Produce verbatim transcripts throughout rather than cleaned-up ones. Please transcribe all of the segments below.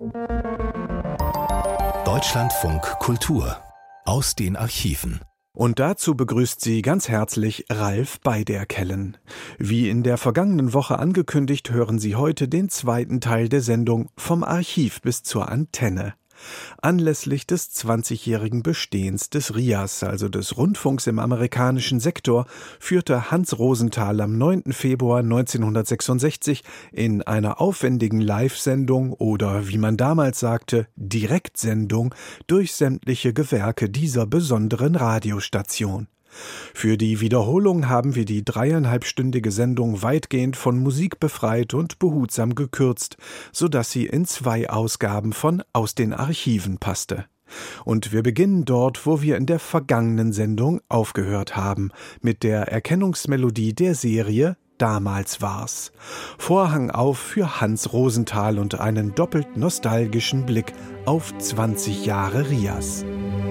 Deutschlandfunk Kultur aus den Archiven. Und dazu begrüßt Sie ganz herzlich Ralf Beiderkellen. Wie in der vergangenen Woche angekündigt, hören Sie heute den zweiten Teil der Sendung Vom Archiv bis zur Antenne. Anlässlich des zwanzigjährigen Bestehens des R I A S, also des Rundfunks im amerikanischen Sektor, führte Hans Rosenthal am neunten Februar neunzehnhundertsechsundsechzig in einer aufwendigen Live-Sendung oder, wie man damals sagte, Direktsendung durch sämtliche Gewerke dieser besonderen Radiostation. Für die Wiederholung haben wir die dreieinhalbstündige Sendung weitgehend von Musik befreit und behutsam gekürzt, sodass sie in zwei Ausgaben von Aus den Archiven passte. Und wir beginnen dort, wo wir in der vergangenen Sendung aufgehört haben, mit der Erkennungsmelodie der Serie Damals war's. Vorhang auf für Hans Rosenthal und einen doppelt nostalgischen Blick auf zwanzig Jahre R I A S.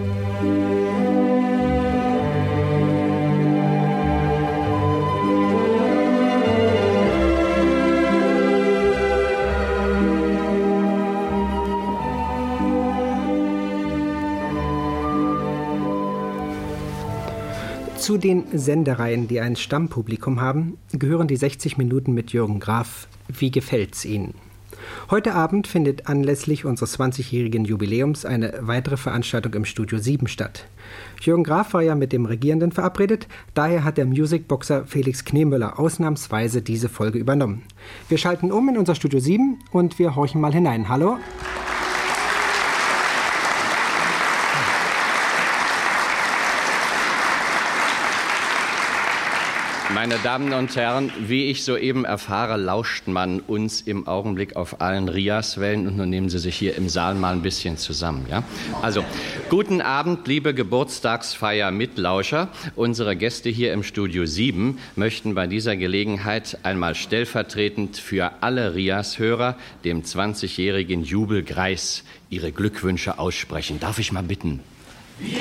Zu den Sendereien, die ein Stammpublikum haben, gehören die sechzig Minuten mit Jürgen Graf. Wie gefällt's Ihnen? Heute Abend findet anlässlich unseres zwanzigjährigen Jubiläums eine weitere Veranstaltung im Studio sieben statt. Jürgen Graf war ja mit dem Regierenden verabredet, daher hat der Musicboxer Felix Kniemöller ausnahmsweise diese Folge übernommen. Wir schalten um in unser Studio sieben und wir horchen mal hinein. Hallo? Meine Damen und Herren, wie ich soeben erfahre, lauscht man uns im Augenblick auf allen R I A S-Wellen und nun nehmen Sie sich hier im Saal mal ein bisschen zusammen. Ja? Also, guten Abend, liebe Geburtstagsfeier-Mitlauscher. Unsere Gäste hier im Studio sieben möchten bei dieser Gelegenheit einmal stellvertretend für alle R I A S-Hörer dem zwanzigjährigen Jubelgreis ihre Glückwünsche aussprechen. Darf ich mal bitten? Wir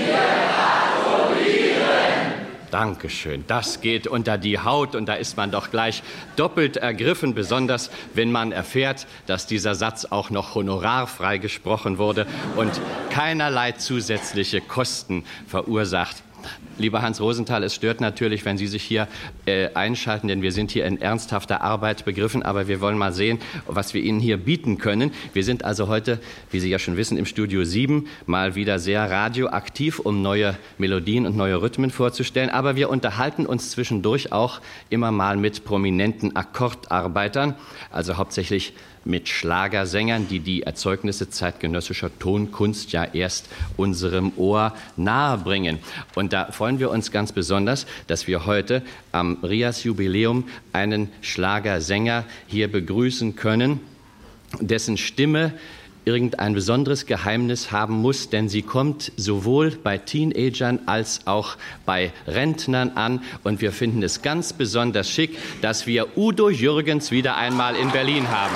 Dankeschön. Das geht unter die Haut und da ist man doch gleich doppelt ergriffen, besonders wenn man erfährt, dass dieser Satz auch noch honorarfrei gesprochen wurde und keinerlei zusätzliche Kosten verursacht. Lieber Hans Rosenthal, es stört natürlich, wenn Sie sich hier äh, einschalten, denn wir sind hier in ernsthafter Arbeit begriffen, aber wir wollen mal sehen, was wir Ihnen hier bieten können. Wir sind also heute, wie Sie ja schon wissen, im Studio sieben mal wieder sehr radioaktiv, um neue Melodien und neue Rhythmen vorzustellen, aber wir unterhalten uns zwischendurch auch immer mal mit prominenten Akkordarbeitern, also hauptsächlich mit Schlagersängern, die die Erzeugnisse zeitgenössischer Tonkunst ja erst unserem Ohr nahebringen. Und da freuen wir uns ganz besonders, dass wir heute am R I A S-Jubiläum einen Schlagersänger hier begrüßen können, dessen Stimme irgendein besonderes Geheimnis haben muss, denn sie kommt sowohl bei Teenagern als auch bei Rentnern an. Und wir finden es ganz besonders schick, dass wir Udo Jürgens wieder einmal in Berlin haben.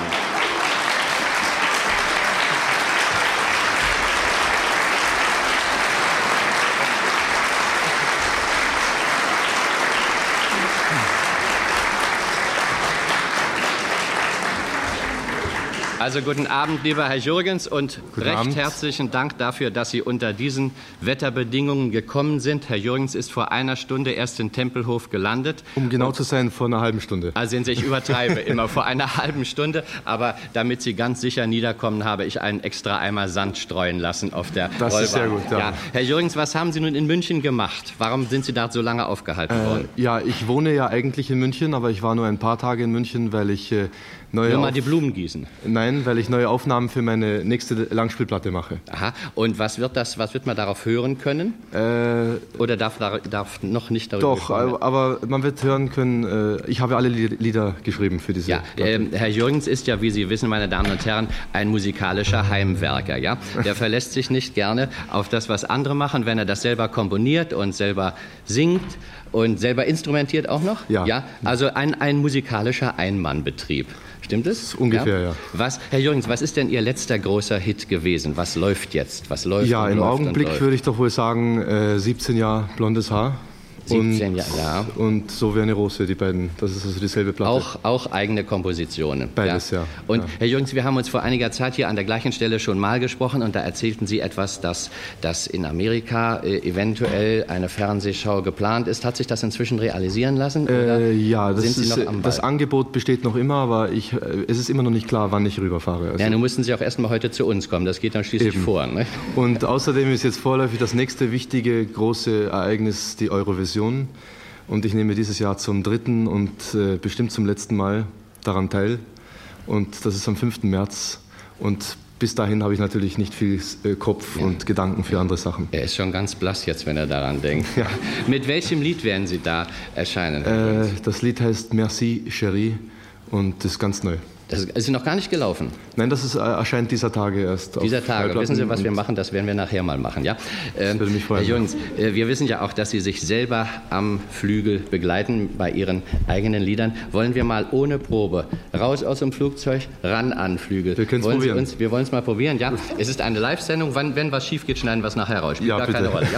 Also guten Abend, lieber Herr Jürgens, und guten recht Abend. Herzlichen Dank dafür, dass Sie unter diesen Wetterbedingungen gekommen sind. Herr Jürgens ist vor einer Stunde erst in Tempelhof gelandet. Um genau zu sein, vor einer halben Stunde. Also ich übertreibe immer vor einer halben Stunde, aber damit Sie ganz sicher niederkommen, habe ich einen extra Eimer Sand streuen lassen auf der Das Rollbahn. ist sehr gut, ja. Ja. Herr Jürgens, was haben Sie nun in München gemacht? Warum sind Sie da so lange aufgehalten Äh, worden? ja, ich wohne ja eigentlich in München, aber ich war nur ein paar Tage in München, weil ich äh, neue Nur mal Auf- die Blumen gießen. Nein, weil ich neue Aufnahmen für meine nächste Langspielplatte mache. Aha. Und was wird das? Was wird man darauf hören können? Äh, Oder darf, darf noch nicht darüber doch, gesprochen werden? aber man wird hören können, äh, ich habe alle Lieder geschrieben für diese Ja, Platte. äh, Herr Jürgens ist ja, wie Sie wissen, meine Damen und Herren, ein musikalischer Heimwerker. Ja? Der verlässt sich nicht gerne auf das, was andere machen, wenn er das selber komponiert und selber singt und selber instrumentiert auch noch. Ja. Ja? Also ein, ein musikalischer Einmannbetrieb. Stimmt es? Ungefähr, ja. Was, Herr Jürgens, was ist denn Ihr letzter großer Hit gewesen? Was läuft jetzt? Was läuft Ja, und im läuft Augenblick und läuft? würde ich doch wohl sagen, äh, siebzehn Jahre blondes Haar. siebzehn Jahre, ja. Und So wie eine Rose, die beiden. Das ist also dieselbe Platte. Auch, auch eigene Kompositionen. Beides, ja. ja. Und ja. Herr Jürgens, wir haben uns vor einiger Zeit hier an der gleichen Stelle schon mal gesprochen und da erzählten Sie etwas, dass, dass in Amerika äh, eventuell eine Fernsehshow geplant ist. Hat sich das inzwischen realisieren lassen? Oder äh, ja, das, sind Sie ist, noch am Ball? Das Angebot besteht noch immer, aber ich, es ist immer noch nicht klar, wann ich rüberfahre. Also ja, nun müssen Sie auch erst mal heute zu uns kommen. Das geht dann schließlich eben. vor. Ne? Und außerdem ist jetzt vorläufig das nächste wichtige große Ereignis die Eurovision. Und ich nehme dieses Jahr zum dritten und äh, bestimmt zum letzten Mal daran teil. Und das ist am fünften März. Und bis dahin habe ich natürlich nicht viel äh, Kopf ja. und Gedanken für andere Sachen. Er ist schon ganz blass jetzt, wenn er daran denkt. Ja. Mit welchem Lied werden Sie da erscheinen? Äh, das Lied heißt Merci, Chérie und ist ganz neu. Das ist noch gar nicht gelaufen? Nein, das ist, äh, erscheint dieser Tage erst. Dieser Tage. Wissen Sie, was wir machen? Das werden wir nachher mal machen. Ja? Ähm, würde mich freuen. Herr Jürgens, äh, wir wissen ja auch, dass Sie sich selber am Flügel begleiten bei Ihren eigenen Liedern. Wollen wir mal ohne Probe raus aus dem Flugzeug, ran an Flügel? Wir können es probieren. Uns, wir wollen es mal probieren, ja? Es ist eine Live-Sendung. Wann, wenn was schief geht, schneiden wir es nachher raus. Spielt ja, gar bitte. keine Rolle, ja?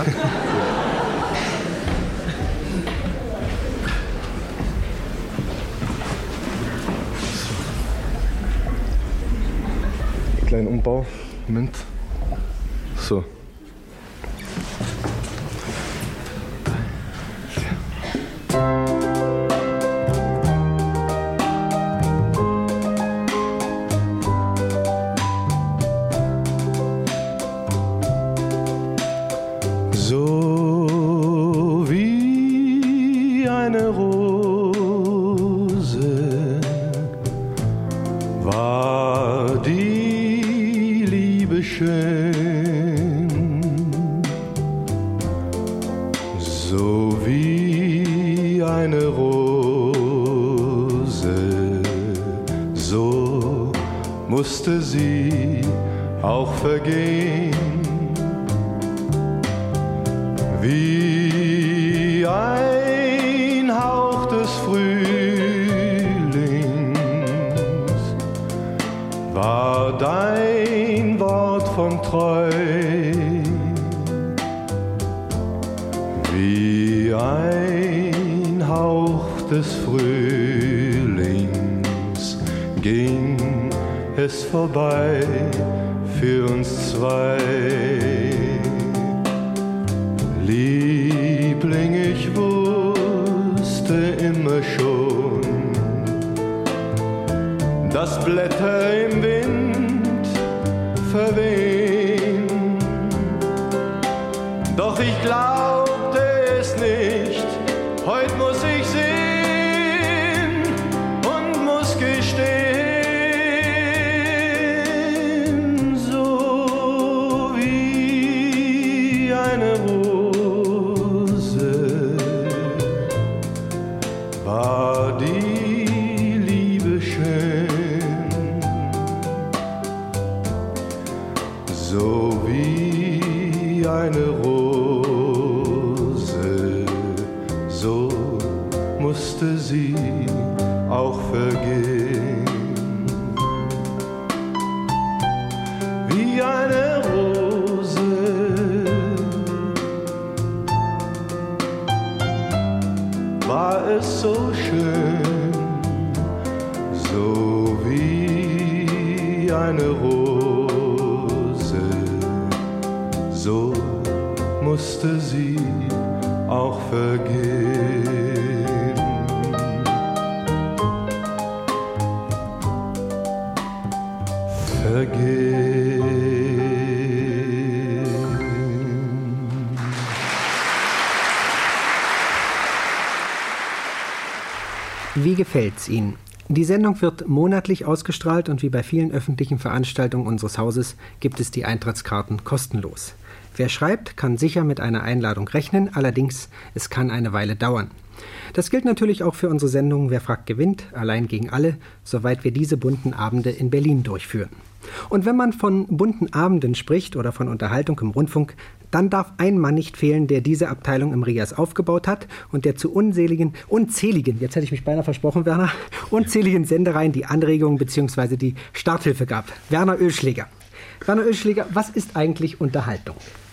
Kleinen Umbau. Moment. So. So wie eine Rose war die schön, so wie eine Rose, so musste sie auch vergehen, wie ein Hauch des Frühlings war dein Wort von treu, wie ein Hauch des Frühlings ging es vorbei für uns zwei. Liebling, ich wusste immer schon, dass Blätter im Wind verwehen, doch ich glaubte es nicht. Heute muss ich sehen und muss gestehen, so wie eine Rose war die Liebe schön, so wie eine Rose, so musste sie auch vergehen. Wie eine Rose war es so schön, so wie eine Rose, so musste sie auch vergehen. Vergehen. Wie gefällt's Ihnen? Die Sendung wird monatlich ausgestrahlt und wie bei vielen öffentlichen Veranstaltungen unseres Hauses gibt es die Eintrittskarten kostenlos. Wer schreibt, kann sicher mit einer Einladung rechnen, allerdings es kann eine Weile dauern. Das gilt natürlich auch für unsere Sendung Wer fragt gewinnt, allein gegen alle, soweit wir diese bunten Abende in Berlin durchführen. Und wenn man von bunten Abenden spricht oder von Unterhaltung im Rundfunk, dann darf ein Mann nicht fehlen, der diese Abteilung im RIAS aufgebaut hat und der zu unzähligen, unzähligen, jetzt hätte ich mich beinahe versprochen, Werner, unzähligen Sendereien die Anregungen bzw. die Starthilfe gab. Werner Oeschleger. Werner Oeschleger, was ist eigentlich Unterhaltung?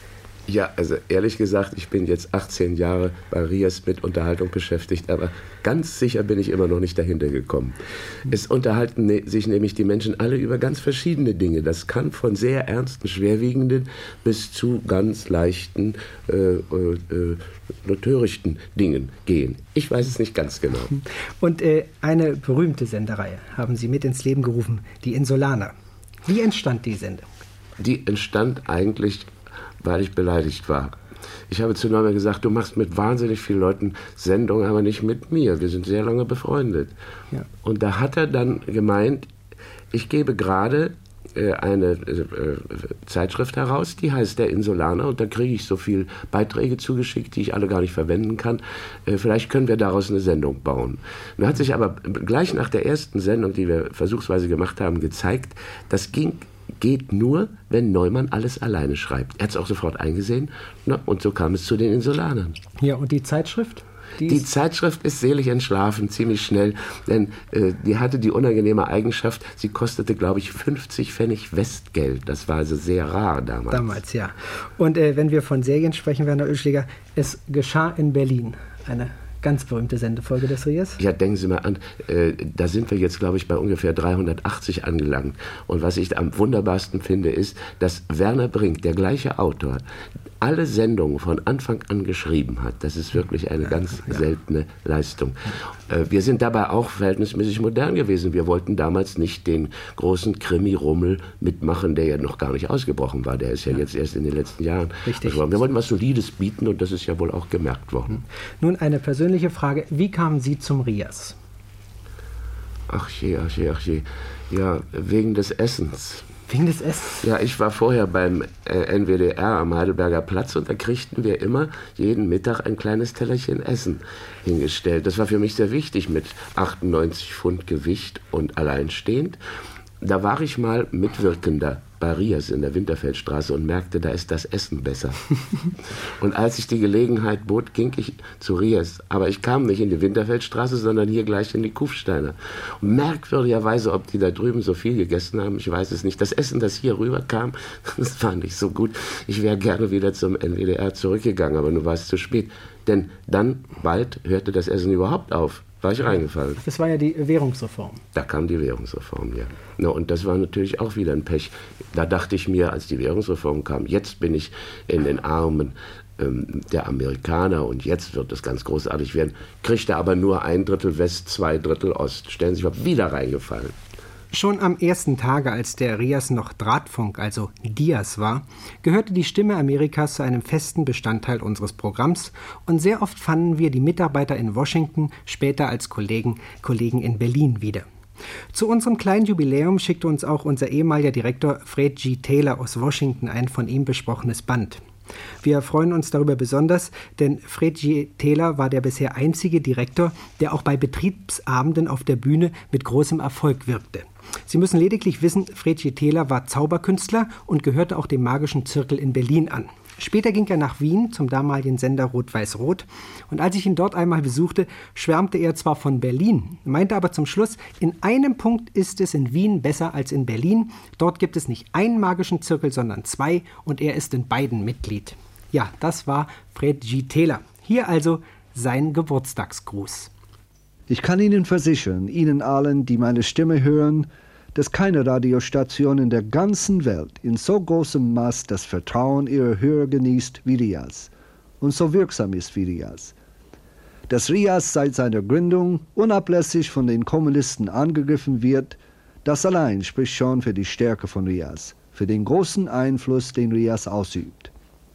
Ja, also ehrlich gesagt, ich bin jetzt achtzehn Jahre bei Rias mit Unterhaltung beschäftigt, aber ganz sicher bin ich immer noch nicht dahinter gekommen. Es unterhalten ne- sich nämlich die Menschen alle über ganz verschiedene Dinge. Das kann von sehr ernsten, schwerwiegenden bis zu ganz leichten, äh, äh, äh, törichten Dingen gehen. Ich weiß es nicht ganz genau. Und äh, eine berühmte Sendereihe haben Sie mit ins Leben gerufen, die Insulaner. Wie entstand die Sendung? Die entstand eigentlich, weil ich beleidigt war. Ich habe zu Neumann gesagt, du machst mit wahnsinnig vielen Leuten Sendungen, aber nicht mit mir. Wir sind sehr lange befreundet. Ja. Und da hat er dann gemeint, ich gebe gerade äh, eine äh, Zeitschrift heraus, die heißt Der Insulaner, und da kriege ich so viele Beiträge zugeschickt, die ich alle gar nicht verwenden kann. Äh, vielleicht können wir daraus eine Sendung bauen. Nun hat sich aber gleich nach der ersten Sendung, die wir versuchsweise gemacht haben, gezeigt, das ging geht nur, wenn Neumann alles alleine schreibt. Er hat es auch sofort eingesehen, ne? Und so kam es zu den Insulanern. Ja, und die Zeitschrift? Die, die Zeitschrift ist selig entschlafen, ziemlich schnell, denn äh, die hatte die unangenehme Eigenschaft, sie kostete, glaube ich, fünfzig Pfennig Westgeld. Das war also sehr rar damals. Damals, ja. Und äh, wenn wir von Serien sprechen, Werner Oeschliger, es geschah in Berlin eine ganz berühmte Sendefolge des Rias. Ja, denken Sie mal an, äh, da sind wir jetzt, glaube ich, bei ungefähr dreihundertachtzig angelangt. Und was ich am wunderbarsten finde, ist, dass Werner Brink, der gleiche Autor, alle Sendungen von Anfang an geschrieben hat. Das ist wirklich eine ganz ja. seltene Leistung. Äh, wir sind dabei auch verhältnismäßig modern gewesen. Wir wollten damals nicht den großen Krimi-Rummel mitmachen, der ja noch gar nicht ausgebrochen war. Der ist ja, ja. jetzt erst in den letzten Jahren. Richtig. Wir wollten was Solides bieten und das ist ja wohl auch gemerkt worden. Nun eine persönliche Frage. Wie kamen Sie zum Rias? Ach je, ach je, ach je. Ja, wegen des Essens. Wegen des Essens? Ja, ich war vorher beim äh, N W D R am Heidelberger Platz und da kriegten wir immer jeden Mittag ein kleines Tellerchen Essen hingestellt. Das war für mich sehr wichtig mit achtundneunzig Pfund Gewicht und alleinstehend. Da war ich mal Mitwirkender bei Rias in der Winterfeldstraße und merkte, da ist das Essen besser. Und als ich die Gelegenheit bot, ging ich zu Rias. Aber ich kam nicht in die Winterfeldstraße, sondern hier gleich in die Kufsteiner. Und merkwürdigerweise, ob die da drüben so viel gegessen haben, ich weiß es nicht. Das Essen, das hier rüberkam, das war nicht so gut. Ich wäre gerne wieder zum N W D R zurückgegangen, aber nun war es zu spät. Denn dann, bald, hörte das Essen überhaupt auf. War ich reingefallen. Das war ja die Währungsreform. Da kam die Währungsreform, ja. Na, und das war natürlich auch wieder ein Pech. Da dachte ich mir, als die Währungsreform kam, jetzt bin ich in den Armen ähm, der Amerikaner und jetzt wird es ganz großartig werden. Kriegte aber nur ein Drittel West, zwei Drittel Ost. Stellen Sie sich mal, wieder reingefallen. Schon am ersten Tage, als der Rias noch Drahtfunk, also Dias war, gehörte die Stimme Amerikas zu einem festen Bestandteil unseres Programms und sehr oft fanden wir die Mitarbeiter in Washington später als Kollegen, Kollegen in Berlin wieder. Zu unserem kleinen Jubiläum schickte uns auch unser ehemaliger Direktor Fred G. Taylor aus Washington ein von ihm besprochenes Band. Wir freuen uns darüber besonders, denn Fred G. Taylor war der bisher einzige Direktor, der auch bei Betriebsabenden auf der Bühne mit großem Erfolg wirkte. Sie müssen lediglich wissen, Fred G. Taylor war Zauberkünstler und gehörte auch dem magischen Zirkel in Berlin an. Später ging er nach Wien zum damaligen Sender Rot-Weiß-Rot und als ich ihn dort einmal besuchte, schwärmte er zwar von Berlin, meinte aber zum Schluss, in einem Punkt ist es in Wien besser als in Berlin. Dort gibt es nicht einen magischen Zirkel, sondern zwei und er ist in beiden Mitglied. Ja, das war Fred G. Taylor. Hier also sein Geburtstagsgruß. Ich kann Ihnen versichern, Ihnen allen, die meine Stimme hören, dass keine Radiostation in der ganzen Welt in so großem Maß das Vertrauen ihrer Hörer genießt wie Rias und so wirksam ist wie Rias. Dass Rias seit seiner Gründung unablässig von den Kommunisten angegriffen wird, das allein spricht schon für die Stärke von Rias, für den großen Einfluss, den Rias ausübt.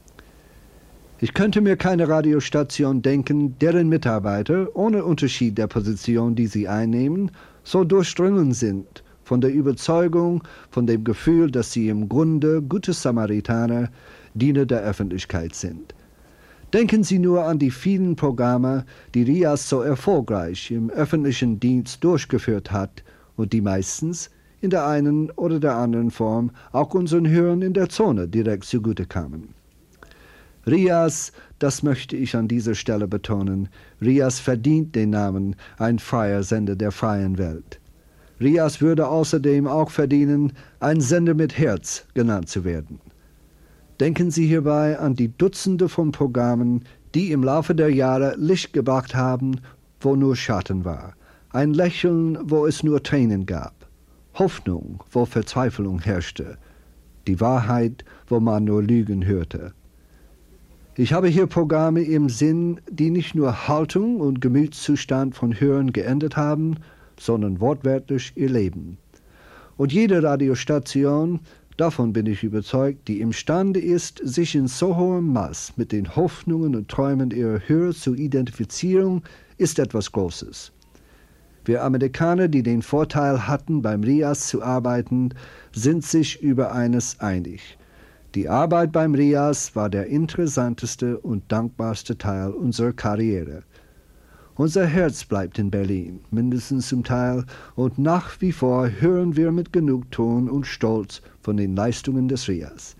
Ich könnte mir keine Radiostation denken, deren Mitarbeiter, ohne Unterschied der Position, die sie einnehmen, so durchdrungen sind von der Überzeugung, von dem Gefühl, dass sie im Grunde gute Samaritaner, Diener der Öffentlichkeit sind. Denken Sie nur an die vielen Programme, die Rias so erfolgreich im öffentlichen Dienst durchgeführt hat und die meistens in der einen oder der anderen Form auch unseren Hörern in der Zone direkt zugute kamen. Rias, das möchte ich an dieser Stelle betonen, Rias verdient den Namen ein freier Sender der freien Welt. Rias würde außerdem auch verdienen, ein Sender mit Herz genannt zu werden. Denken Sie hierbei an die Dutzende von Programmen, die im Laufe der Jahre Licht gebracht haben, wo nur Schatten war. Ein Lächeln, wo es nur Tränen gab. Hoffnung, wo Verzweiflung herrschte. Die Wahrheit, wo man nur Lügen hörte. Ich habe hier Programme im Sinn, die nicht nur Haltung und Gemütszustand von Hörern geändert haben, sondern wortwörtlich ihr Leben. Und jede Radiostation, davon bin ich überzeugt, die imstande ist, sich in so hohem Maß mit den Hoffnungen und Träumen ihrer Hörer zu identifizieren, ist etwas Großes. Wir Amerikaner, die den Vorteil hatten, beim R I A S zu arbeiten, sind sich über eines einig. Die Arbeit beim R I A S war der interessanteste und dankbarste Teil unserer Karriere. Unser Herz bleibt in Berlin, mindestens zum Teil, und nach wie vor hören wir mit Genugtuung und Stolz von den Leistungen des R I A S.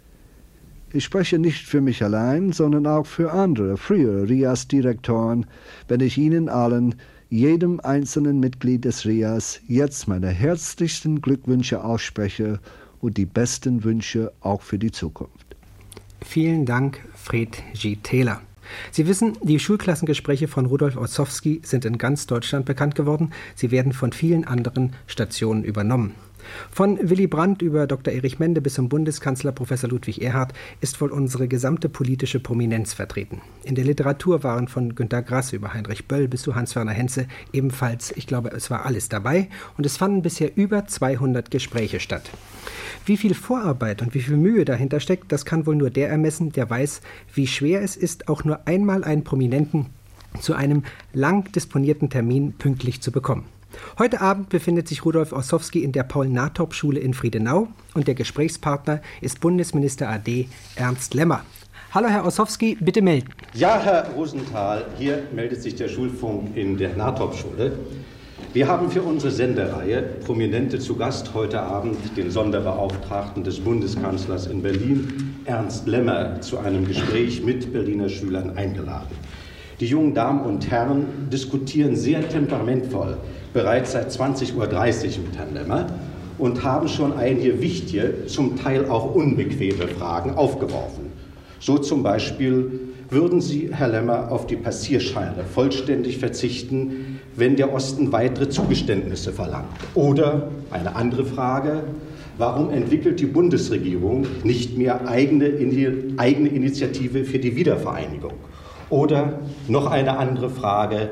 Ich spreche nicht für mich allein, sondern auch für andere, frühere R I A S-Direktoren, wenn ich Ihnen allen, jedem einzelnen Mitglied des R I A S, jetzt meine herzlichsten Glückwünsche ausspreche und die besten Wünsche auch für die Zukunft. Vielen Dank, Fred G. Taylor. Sie wissen, die Schulklassengespräche von Rudolf Ossowski sind in ganz Deutschland bekannt geworden. Sie werden von vielen anderen Stationen übernommen. Von Willy Brandt über Doktor Erich Mende bis zum Bundeskanzler Professor Ludwig Erhard ist wohl unsere gesamte politische Prominenz vertreten. In der Literatur waren von Günter Grass über Heinrich Böll bis zu Hans-Werner Henze ebenfalls, ich glaube, es war alles dabei. Und es fanden bisher über zweihundert Gespräche statt. Wie viel Vorarbeit und wie viel Mühe dahinter steckt, das kann wohl nur der ermessen, der weiß, wie schwer es ist, auch nur einmal einen Prominenten zu einem lang disponierten Termin pünktlich zu bekommen. Heute Abend befindet sich Rudolf Ossowski in der Paul-Nathorp-Schule in Friedenau und der Gesprächspartner ist Bundesminister A D Ernst Lemmer. Hallo Herr Ossowski, bitte melden. Ja, Herr Rosenthal, hier meldet sich der Schulfunk in der Nathorp-Schule. Wir haben für unsere Sendereihe Prominente zu Gast heute Abend den Sonderbeauftragten des Bundeskanzlers in Berlin, Ernst Lemmer, zu einem Gespräch mit Berliner Schülern eingeladen. Die jungen Damen und Herren diskutieren sehr temperamentvoll, bereits seit zwanzig Uhr dreißig mit Herrn Lemmer und haben schon einige wichtige, zum Teil auch unbequeme Fragen aufgeworfen. So zum Beispiel: Würden Sie, Herr Lemmer, auf die Passierscheine vollständig verzichten, wenn der Osten weitere Zugeständnisse verlangt? Oder eine andere Frage: Warum entwickelt die Bundesregierung nicht mehr eigene, eigene Initiative für die Wiedervereinigung? Oder noch eine andere Frage: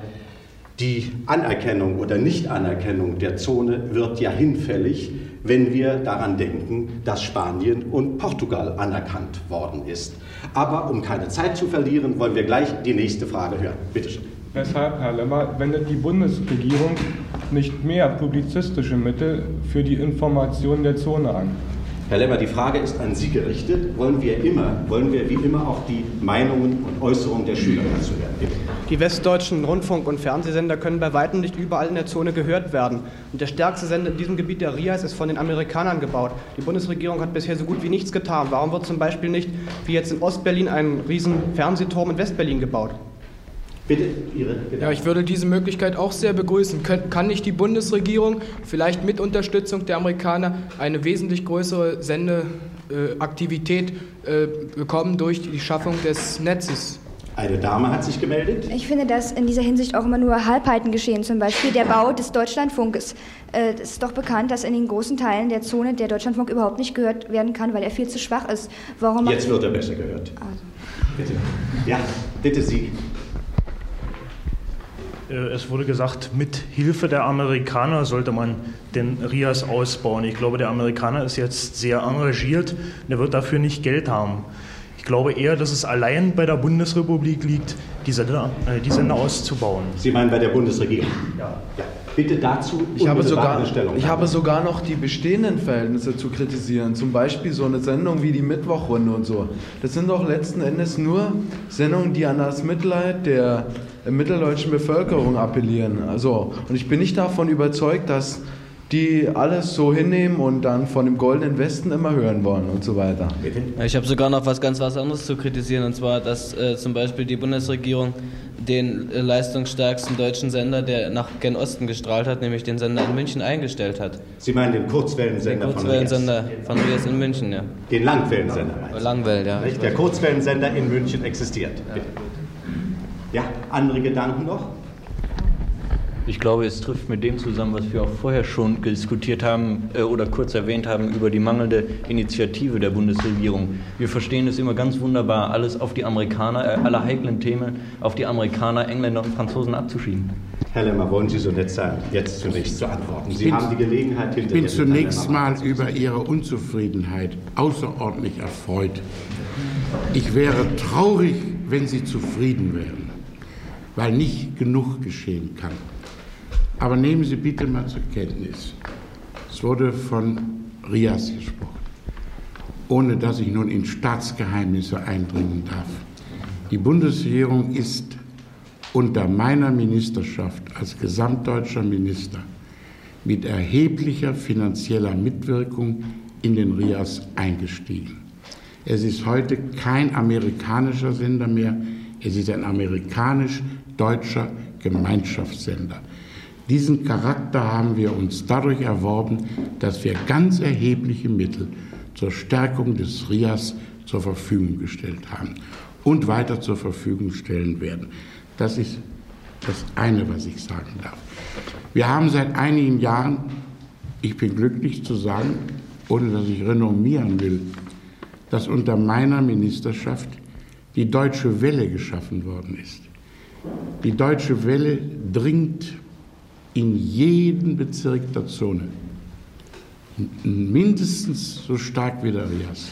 Die Anerkennung oder Nichtanerkennung der Zone wird ja hinfällig, wenn wir daran denken, dass Spanien und Portugal anerkannt worden ist. Aber um keine Zeit zu verlieren, wollen wir gleich die nächste Frage hören. Bitte schön. Weshalb, Herr Lemmer, wendet die Bundesregierung nicht mehr publizistische Mittel für die Information der Zone an? Herr Lemmer, die Frage ist an Sie gerichtet. Wollen wir immer, wollen wir wie immer auch die Meinungen und Äußerungen der Schüler dazu hören? Bitte. Die westdeutschen Rundfunk- und Fernsehsender können bei weitem nicht überall in der Zone gehört werden. Und der stärkste Sender in diesem Gebiet, der R I A S, ist von den Amerikanern gebaut. Die Bundesregierung hat bisher so gut wie nichts getan. Warum wird zum Beispiel nicht, wie jetzt in Ostberlin, ein riesen Fernsehturm in Westberlin gebaut? Bitte, Ihre Gedanken. Ja, ich würde diese Möglichkeit auch sehr begrüßen. Kann nicht die Bundesregierung vielleicht mit Unterstützung der Amerikaner eine wesentlich größere Sendeaktivität äh, bekommen durch die Schaffung des Netzes? Eine Dame hat sich gemeldet. Ich finde, dass in dieser Hinsicht auch immer nur Halbheiten geschehen. Zum Beispiel der Bau des Deutschlandfunkes. Es ist doch bekannt, dass in den großen Teilen der Zone der Deutschlandfunk überhaupt nicht gehört werden kann, weil er viel zu schwach ist. Warum Jetzt wird er besser gehört. Also. Bitte. Ja, bitte Sie. Es wurde gesagt, mit Hilfe der Amerikaner sollte man den R I A S ausbauen. Ich glaube, der Amerikaner ist jetzt sehr engagiert. Der wird dafür nicht Geld haben. Ich glaube eher, dass es allein bei der Bundesrepublik liegt, die Sender, äh, die Sender auszubauen. Sie meinen bei der Bundesregierung? Ja. Ja. Bitte dazu ich habe, sogar, Stellung ich habe sogar noch die bestehenden Verhältnisse zu kritisieren. Zum Beispiel so eine Sendung wie die Mittwochrunde und so. Das sind doch letzten Endes nur Sendungen, die an das Mitleid der mitteldeutschen Bevölkerung appellieren. Also, und ich bin nicht davon überzeugt, dass die alles so hinnehmen und dann von dem Goldenen Westen immer hören wollen und so weiter. Ich habe sogar noch was ganz was anderes zu kritisieren, und zwar, dass äh, zum Beispiel die Bundesregierung den äh, leistungsstärksten deutschen Sender, der nach Gen Osten gestrahlt hat, nämlich den Sender in München, eingestellt hat. Sie meinen den Kurzwellensender, den Kurzwellensender von Rias in München, ja. Den Langwellensender, meinst du? Langwell, ja. Nicht? Der Kurzwellensender in München existiert. Ja. ja, andere Gedanken noch? Ich glaube, es trifft mit dem zusammen, was wir auch vorher schon diskutiert haben äh, oder kurz erwähnt haben über die mangelnde Initiative der Bundesregierung. Wir verstehen es immer ganz wunderbar, alles auf die Amerikaner, äh, alle heiklen Themen auf die Amerikaner, Engländer und Franzosen abzuschieben. Herr Lemmer, wollen Sie so nett sein, jetzt zunächst zu antworten? Sie haben die Gelegenheit, hinter Ich bin zunächst mal über Ihre Unzufriedenheit außerordentlich erfreut. Ich wäre traurig, wenn Sie zufrieden wären, weil nicht genug geschehen kann. Aber nehmen Sie bitte mal zur Kenntnis, es wurde von Rias gesprochen, ohne dass ich nun in Staatsgeheimnisse eindringen darf. Die Bundesregierung ist unter meiner Ministerschaft als gesamtdeutscher Minister mit erheblicher finanzieller Mitwirkung in den Rias eingestiegen. Es ist heute kein amerikanischer Sender mehr, es ist ein amerikanisch-deutscher Gemeinschaftssender. Diesen Charakter haben wir uns dadurch erworben, dass wir ganz erhebliche Mittel zur Stärkung des Rias zur Verfügung gestellt haben und weiter zur Verfügung stellen werden. Das ist das eine, was ich sagen darf. Wir haben seit einigen Jahren, ich bin glücklich zu sagen, ohne dass ich renommieren will, dass unter meiner Ministerschaft die Deutsche Welle geschaffen worden ist. Die Deutsche Welle dringt in jeden Bezirk der Zone, mindestens so stark wie der Rias.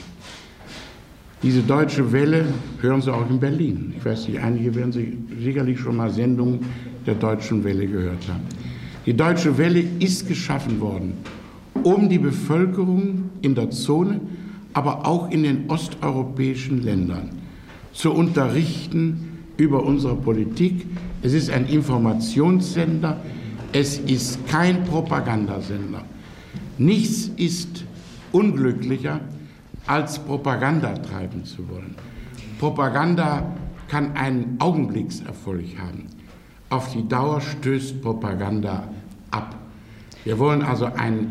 Diese Deutsche Welle hören Sie auch in Berlin. Ich weiß nicht, einige werden Sie sicherlich schon mal Sendungen der Deutschen Welle gehört haben. Die Deutsche Welle ist geschaffen worden, um die Bevölkerung in der Zone, aber auch in den osteuropäischen Ländern zu unterrichten über unsere Politik. Es ist ein Informationssender. Es ist kein Propagandasender. Nichts ist unglücklicher, als Propaganda treiben zu wollen. Propaganda kann einen Augenblickserfolg haben. Auf die Dauer stößt Propaganda ab. Wir wollen also eine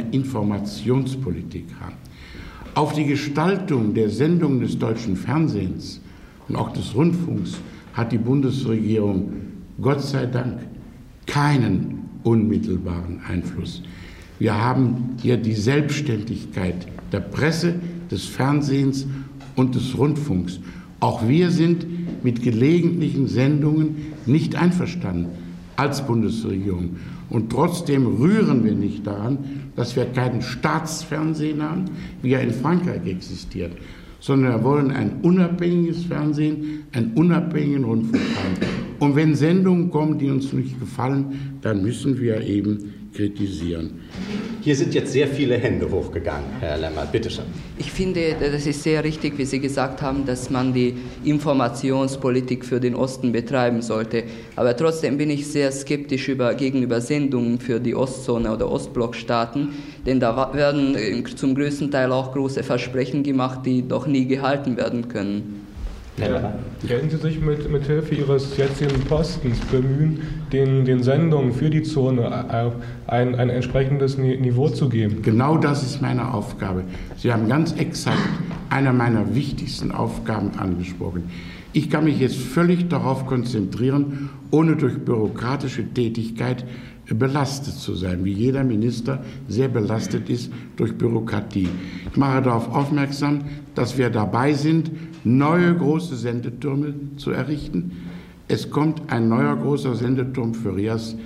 Informationspolitik haben. Auf die Gestaltung der Sendungen des deutschen Fernsehens und auch des Rundfunks hat die Bundesregierung Gott sei Dank keinen unmittelbaren Einfluss. Wir haben hier die Selbstständigkeit der Presse, des Fernsehens und des Rundfunks. Auch wir sind mit gelegentlichen Sendungen nicht einverstanden als Bundesregierung. Und trotzdem rühren wir nicht daran, dass wir kein Staatsfernsehen haben, wie er in Frankreich existiert, sondern wir wollen ein unabhängiges Fernsehen, einen unabhängigen Rundfunk haben. Und wenn Sendungen kommen, die uns nicht gefallen, dann müssen wir eben kritisieren. Hier sind jetzt sehr viele Hände hochgegangen, Herr Lemmer. Bitte schön. Ich finde, das ist sehr richtig, wie Sie gesagt haben, dass man die Informationspolitik für den Osten betreiben sollte. Aber trotzdem bin ich sehr skeptisch über, gegenüber Sendungen für die Ostzone oder Ostblockstaaten, denn da werden zum größten Teil auch große Versprechen gemacht, die doch nie gehalten werden können. Ja. Werden Sie sich mit, mit Hilfe Ihres jetzigen Postens bemühen, den, den Sendungen für die Zone ein, ein entsprechendes Niveau zu geben? Genau das ist meine Aufgabe. Sie haben ganz exakt eine meiner wichtigsten Aufgaben angesprochen. Ich kann mich jetzt völlig darauf konzentrieren, ohne durch bürokratische Tätigkeit belastet zu sein, wie jeder Minister sehr belastet ist durch Bürokratie. Ich mache darauf aufmerksam, dass wir dabei sind, neue große Sendetürme zu errichten. Es kommt ein neuer großer Sendeturm für Rias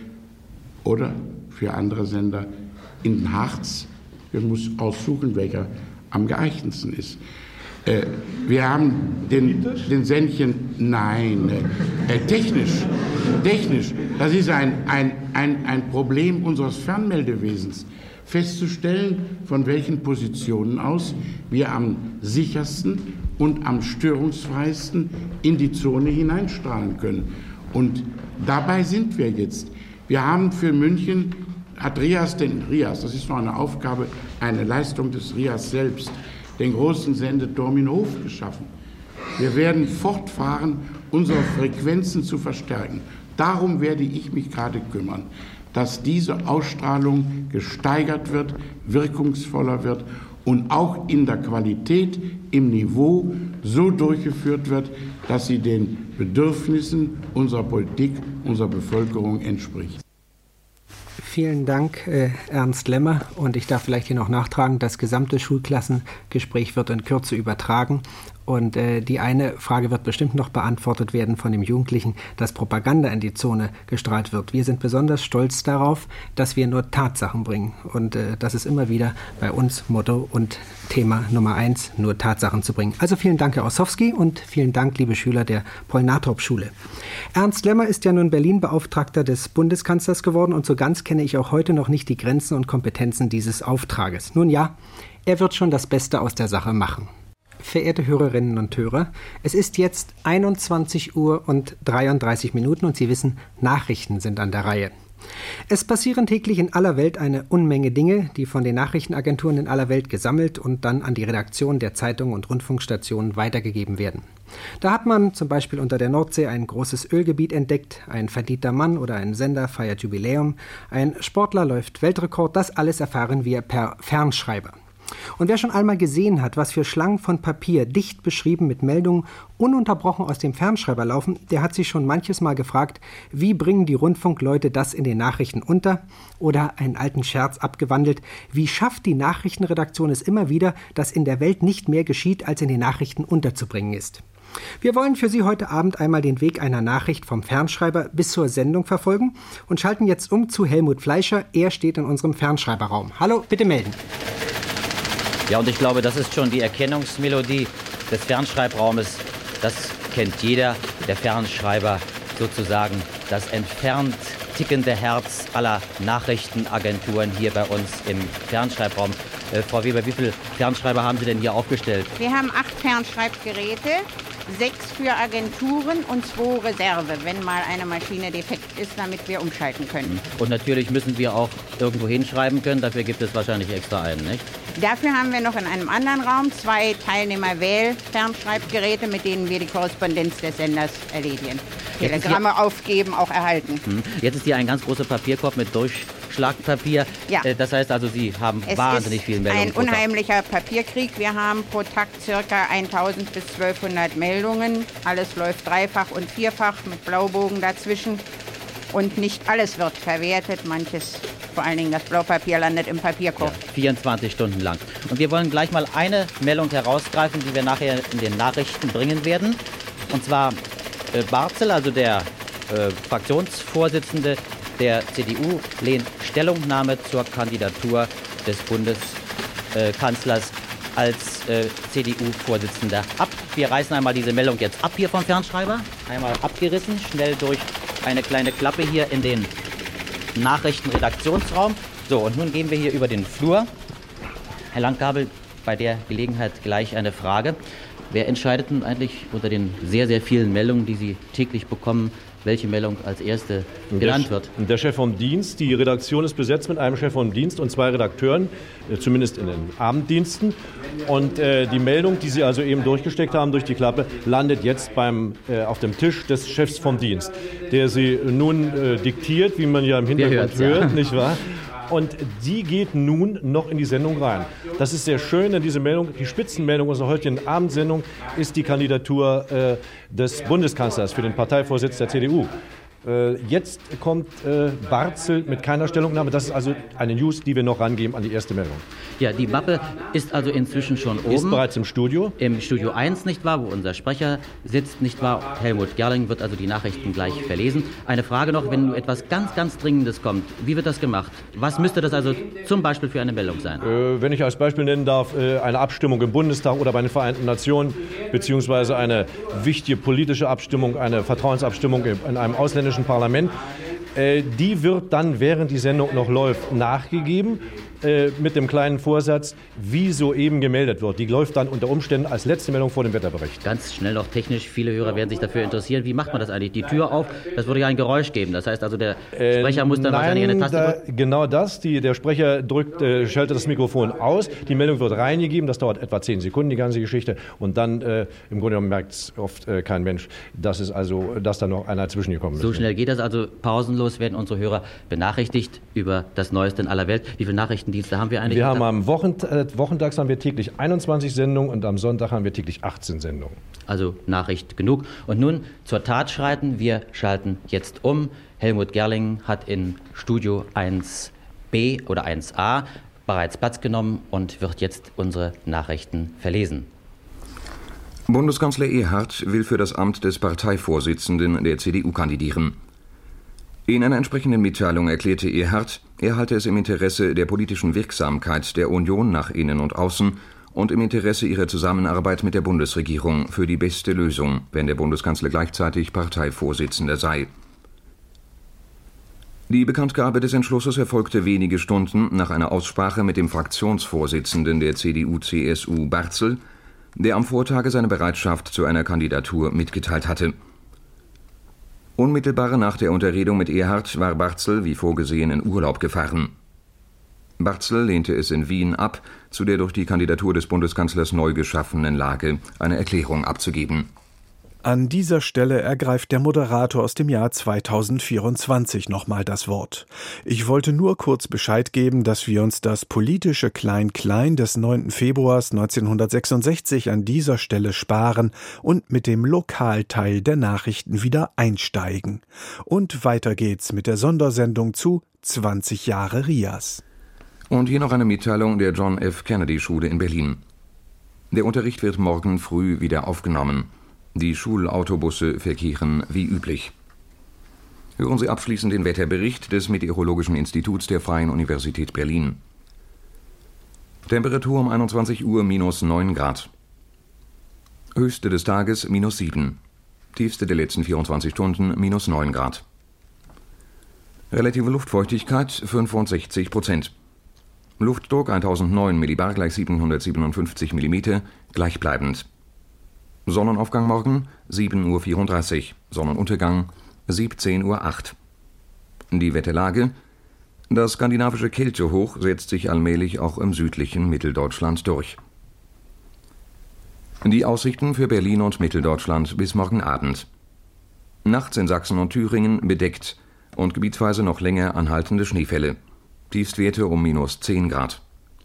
oder für andere Sender in den Harz. Wir müssen aussuchen, welcher am geeignetsten ist. Äh, wir haben den, den Sendchen, nein, äh, technisch, technisch, das ist ein, ein, ein, ein Problem unseres Fernmeldewesens, festzustellen, von welchen Positionen aus wir am sichersten und am störungsfreiesten in die Zone hineinstrahlen können. Und dabei sind wir jetzt. Wir haben für München hat RIAS, den RIAS, das ist noch eine Aufgabe, eine Leistung des RIAS selbst, den großen Sendeturm in Hof geschaffen. Wir werden fortfahren, unsere Frequenzen zu verstärken. Darum werde ich mich gerade kümmern, dass diese Ausstrahlung gesteigert wird, wirkungsvoller wird und auch in der Qualität, im Niveau so durchgeführt wird, dass sie den Bedürfnissen unserer Politik, unserer Bevölkerung entspricht. Vielen Dank, äh, Ernst Lemmer. Und ich darf vielleicht hier noch nachtragen, das gesamte Schulklassengespräch wird in Kürze übertragen. Und äh, die eine Frage wird bestimmt noch beantwortet werden von dem Jugendlichen, dass Propaganda in die Zone gestrahlt wird. Wir sind besonders stolz darauf, dass wir nur Tatsachen bringen. Und äh, das ist immer wieder bei uns Motto und Thema Nummer eins, nur Tatsachen zu bringen. Also vielen Dank, Herr Ossowski, und vielen Dank, liebe Schüler der Paul-Natrop-Schule. Ernst Lemmer ist ja nun Berlin-Beauftragter des Bundeskanzlers geworden, und so ganz kenne ich auch heute noch nicht die Grenzen und Kompetenzen dieses Auftrages. Nun ja, er wird schon das Beste aus der Sache machen. Verehrte Hörerinnen und Hörer, es ist jetzt einundzwanzig Uhr und dreiunddreißig Minuten und Sie wissen, Nachrichten sind an der Reihe. Es passieren täglich in aller Welt eine Unmenge Dinge, die von den Nachrichtenagenturen in aller Welt gesammelt und dann an die Redaktion der Zeitungen und Rundfunkstationen weitergegeben werden. Da hat man zum Beispiel unter der Nordsee ein großes Ölgebiet entdeckt, ein verdienter Mann oder ein Sender feiert Jubiläum, ein Sportler läuft Weltrekord, das alles erfahren wir per Fernschreiber. Und wer schon einmal gesehen hat, was für Schlangen von Papier, dicht beschrieben mit Meldungen, ununterbrochen aus dem Fernschreiber laufen, der hat sich schon manches Mal gefragt, wie bringen die Rundfunkleute das in den Nachrichten unter? Oder einen alten Scherz abgewandelt, wie schafft die Nachrichtenredaktion es immer wieder, dass in der Welt nicht mehr geschieht, als in den Nachrichten unterzubringen ist? Wir wollen für Sie heute Abend einmal den Weg einer Nachricht vom Fernschreiber bis zur Sendung verfolgen und schalten jetzt um zu Helmut Fleischer. Er steht in unserem Fernschreiberraum. Hallo, bitte melden. Ja, und ich glaube, das ist schon die Erkennungsmelodie des Fernschreibraumes. Das kennt jeder. Der Fernschreiber, sozusagen das entfernt tickende Herz aller Nachrichtenagenturen hier bei uns im Fernschreibraum. Äh, Frau Weber, wie viele Fernschreiber haben Sie denn hier aufgestellt? Wir haben acht Fernschreibgeräte, sechs für Agenturen und zwei Reserve, wenn mal eine Maschine defekt ist, damit wir umschalten können. Und natürlich müssen wir auch irgendwo hinschreiben können. Dafür gibt es wahrscheinlich extra einen, nicht? Dafür haben wir noch in einem anderen Raum zwei Teilnehmer-Wähl-Fernschreibgeräte, mit denen wir die Korrespondenz des Senders erledigen. Telegramme aufgeben, auch erhalten. Jetzt ist hier ein ganz großer Papierkorb mit Durchschlagpapier. Ja. Das heißt also, Sie haben es wahnsinnig viele Meldungen. Ein unheimlicher Papierkrieg. Wir haben pro Tag ca. eintausend bis zwölfhundert Meldungen. Alles läuft dreifach und vierfach mit Blaubogen dazwischen. Und nicht alles wird verwertet. Manches, vor allen Dingen das Blaupapier, landet im Papierkorb. Ja, vierundzwanzig Stunden lang. Und wir wollen gleich mal eine Meldung herausgreifen, die wir nachher in den Nachrichten bringen werden. Und zwar äh, Barzel, also der äh, Fraktionsvorsitzende der C D U, lehnt Stellungnahme zur Kandidatur des Bundeskanzlers äh, als äh, C D U-Vorsitzender ab. Wir reißen einmal diese Meldung jetzt ab hier vom Fernschreiber. Einmal abgerissen, schnell durch eine kleine Klappe hier in den Nachrichtenredaktionsraum. So, und nun gehen wir hier über den Flur. Herr Langkabel, bei der Gelegenheit gleich eine Frage. Wer entscheidet nun eigentlich unter den sehr, sehr vielen Meldungen, die Sie täglich bekommen, welche Meldung als erste genannt wird? Der Chef vom Dienst. Die Redaktion ist besetzt mit einem Chef vom Dienst und zwei Redakteuren, zumindest in den Abenddiensten. Und äh, die Meldung, die Sie also eben durchgesteckt haben durch die Klappe, landet jetzt beim, äh, auf dem Tisch des Chefs vom Dienst, der sie nun äh, diktiert, wie man ja im Hintergrund hört, ja. Nicht wahr? Und die geht nun noch in die Sendung rein. Das ist sehr schön, denn diese Meldung, die Spitzenmeldung unserer heutigen Abendsendung ist die Kandidatur äh, des Bundeskanzlers für den Parteivorsitz der C D U. Äh, jetzt kommt äh, Barzel mit keiner Stellungnahme. Das ist also eine News, die wir noch rangeben an die erste Meldung. Ja, die Mappe ist also inzwischen schon oben. Ist bereits im Studio. Im Studio eins, nicht wahr, wo unser Sprecher sitzt, nicht wahr? Helmut Gerling wird also die Nachrichten gleich verlesen. Eine Frage noch, wenn etwas ganz, ganz Dringendes kommt, wie wird das gemacht? Was müsste das also zum Beispiel für eine Meldung sein? Äh, wenn ich als Beispiel nennen darf, äh, eine Abstimmung im Bundestag oder bei den Vereinten Nationen, beziehungsweise eine wichtige politische Abstimmung, eine Vertrauensabstimmung in einem ausländischen Parlament. Äh, die wird dann, während die Sendung noch läuft, nachgegeben. äh, mit dem kleinen Vorsatz, wie soeben gemeldet wird. Die läuft dann unter Umständen als letzte Meldung vor dem Wetterbericht. Ganz schnell noch technisch, viele Hörer werden sich dafür interessieren. Wie macht man das eigentlich? Die Tür auf, das würde ja ein Geräusch geben. Das heißt also, der Sprecher äh, muss dann nein, wahrscheinlich eine Taste da, drücken. Genau das. Die, der Sprecher drückt, äh, schaltet das Mikrofon aus, die Meldung wird reingegeben, das dauert etwa zehn Sekunden, die ganze Geschichte. Und dann, äh, im Grunde genommen, merkt es oft äh, kein Mensch, dass, es also, dass da noch einer zwischengekommen ist. So schnell geht das also. Pausenlos werden unsere Hörer benachrichtigt über das Neueste in aller Welt. Wie viele Nachrichtendienste haben wir eigentlich? Wir haben am Wochent äh, Wochentags haben wir täglich einundzwanzig Sendungen und am Sonntag haben wir täglich achtzehn Sendungen. Also Nachricht genug. Und nun zur Tat schreiten. Wir schalten jetzt um. Helmut Gerling hat in Studio eins b oder eins a bereits Platz genommen und wird jetzt unsere Nachrichten verlesen. Bundeskanzler Erhard will für das Amt des Parteivorsitzenden der C D U kandidieren. In einer entsprechenden Mitteilung erklärte Erhard, er halte es im Interesse der politischen Wirksamkeit der Union nach innen und außen und im Interesse ihrer Zusammenarbeit mit der Bundesregierung für die beste Lösung, wenn der Bundeskanzler gleichzeitig Parteivorsitzender sei. Die Bekanntgabe des Entschlusses erfolgte wenige Stunden nach einer Aussprache mit dem Fraktionsvorsitzenden der C D U C S U Barzel, der am Vortage seine Bereitschaft zu einer Kandidatur mitgeteilt hatte. Unmittelbar nach der Unterredung mit Erhard war Barzel wie vorgesehen in Urlaub gefahren. Barzel lehnte es in Wien ab, zu der durch die Kandidatur des Bundeskanzlers neu geschaffenen Lage eine Erklärung abzugeben. An dieser Stelle ergreift der Moderator aus dem Jahr zweitausendvierundzwanzig nochmal das Wort. Ich wollte nur kurz Bescheid geben, dass wir uns das politische Klein-Klein des neunten Februars neunzehnhundertsechsundsechzig an dieser Stelle sparen und mit dem Lokalteil der Nachrichten wieder einsteigen. Und weiter geht's mit der Sondersendung zu zwanzig Jahre Rias. Und hier noch eine Mitteilung der John F. Kennedy Schule in Berlin. Der Unterricht wird morgen früh wieder aufgenommen. Die Schulautobusse verkehren wie üblich. Hören Sie abschließend den Wetterbericht des Meteorologischen Instituts der Freien Universität Berlin. Temperatur um einundzwanzig Uhr minus neun Grad. Höchste des Tages minus sieben. Tiefste der letzten vierundzwanzig Stunden minus neun Grad. Relative Luftfeuchtigkeit fünfundsechzig Prozent. Luftdruck tausendneun Millibar gleich siebenhundertsiebenundfünfzig Millimeter, gleichbleibend. Sonnenaufgang morgen sieben Uhr vierunddreißig, Sonnenuntergang siebzehn Uhr acht. Die Wetterlage: Das skandinavische Kältehoch setzt sich allmählich auch im südlichen Mitteldeutschland durch. Die Aussichten für Berlin und Mitteldeutschland bis morgen Abend. Nachts in Sachsen und Thüringen bedeckt und gebietsweise noch länger anhaltende Schneefälle. Tiefstwerte um minus zehn Grad.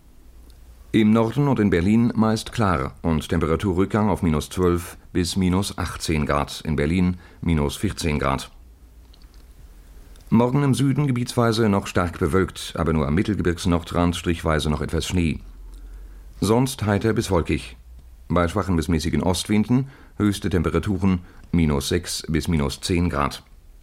Im Norden und in Berlin meist klar und Temperaturrückgang auf minus zwölf bis minus achtzehn Grad, in Berlin minus vierzehn Grad. Morgen im Süden gebietsweise noch stark bewölkt, aber nur am Mittelgebirgsnordrand strichweise noch etwas Schnee. Sonst heiter bis wolkig. Bei schwachen bis mäßigen Ostwinden höchste Temperaturen minus sechs bis minus zehn Grad.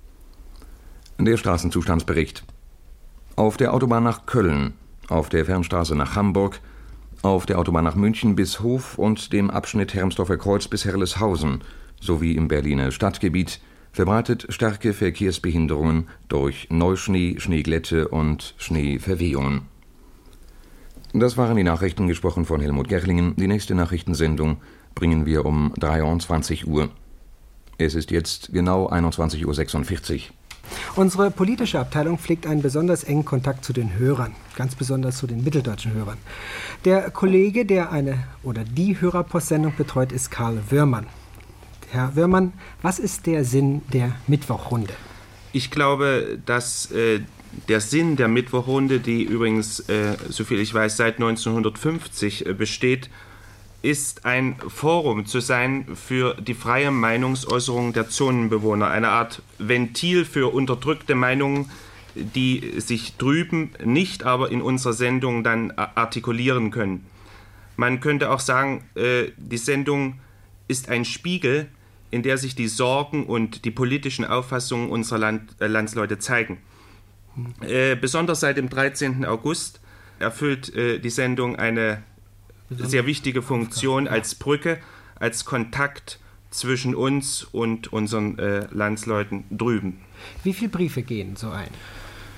Der Straßenzustandsbericht. Auf der Autobahn nach Köln, auf der Fernstraße nach Hamburg, auf der Autobahn nach München bis Hof und dem Abschnitt Hermsdorfer Kreuz bis Herrleshausen sowie im Berliner Stadtgebiet verbreitet starke Verkehrsbehinderungen durch Neuschnee, Schneeglätte und Schneeverwehungen. Das waren die Nachrichten, gesprochen von Helmut Gerlingen. Die nächste Nachrichtensendung bringen wir um dreiundzwanzig Uhr. Es ist jetzt genau einundzwanzig Uhr sechsundvierzig. Unsere politische Abteilung pflegt einen besonders engen Kontakt zu den Hörern, ganz besonders zu den mitteldeutschen Hörern. Der Kollege, der eine oder die Hörerpostsendung betreut, ist Karl Wörmann. Herr Wörmann, was ist der Sinn der Mittwochrunde? Ich glaube, dass äh, der Sinn der Mittwochrunde, die übrigens, äh, soviel ich weiß, seit neunzehnhundertfünfzig äh, besteht, ist ein Forum zu sein für die freie Meinungsäußerung der Zonenbewohner, eine Art Ventil für unterdrückte Meinungen, die sich drüben nicht aber in unserer Sendung dann artikulieren können. Man könnte auch sagen, die Sendung ist ein Spiegel, in der sich die Sorgen und die politischen Auffassungen unserer Land, äh, Landsleute zeigen. Äh, besonders seit dem dreizehnten August erfüllt äh, die Sendung eine sehr wichtige Funktion als Brücke, als Kontakt zwischen uns und unseren äh, Landsleuten drüben. Wie viele Briefe gehen so ein?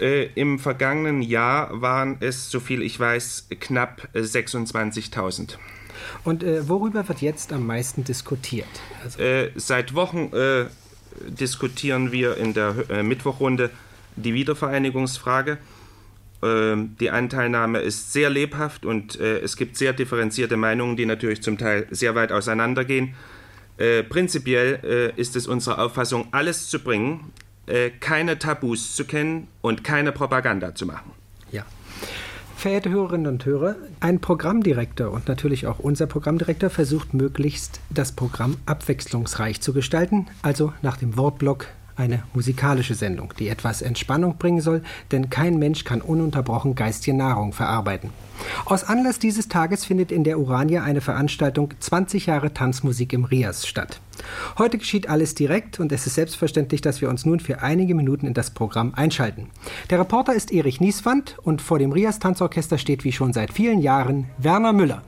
Äh, Im vergangenen Jahr waren es, soviel ich weiß, knapp äh, sechsundzwanzigtausend. Und äh, worüber wird jetzt am meisten diskutiert? Also äh, seit Wochen äh, diskutieren wir in der äh, Mittwochrunde die Wiedervereinigungsfrage. Äh, die Anteilnahme ist sehr lebhaft und äh, es gibt sehr differenzierte Meinungen, die natürlich zum Teil sehr weit auseinandergehen. Äh, prinzipiell äh, ist es unsere Auffassung, alles zu bringen, äh, keine Tabus zu kennen und keine Propaganda zu machen. Ja. Verehrte Hörerinnen und Hörer, ein Programmdirektor und natürlich auch unser Programmdirektor versucht möglichst, das Programm abwechslungsreich zu gestalten, also nach dem Wortblock eine musikalische Sendung, die etwas Entspannung bringen soll, denn kein Mensch kann ununterbrochen geistige Nahrung verarbeiten. Aus Anlass dieses Tages findet in der Urania eine Veranstaltung zwanzig Jahre Tanzmusik im Rias statt. Heute geschieht alles direkt und es ist selbstverständlich, dass wir uns nun für einige Minuten in das Programm einschalten. Der Reporter ist Erich Nieswand und vor dem Rias Tanzorchester steht wie schon seit vielen Jahren Werner Müller.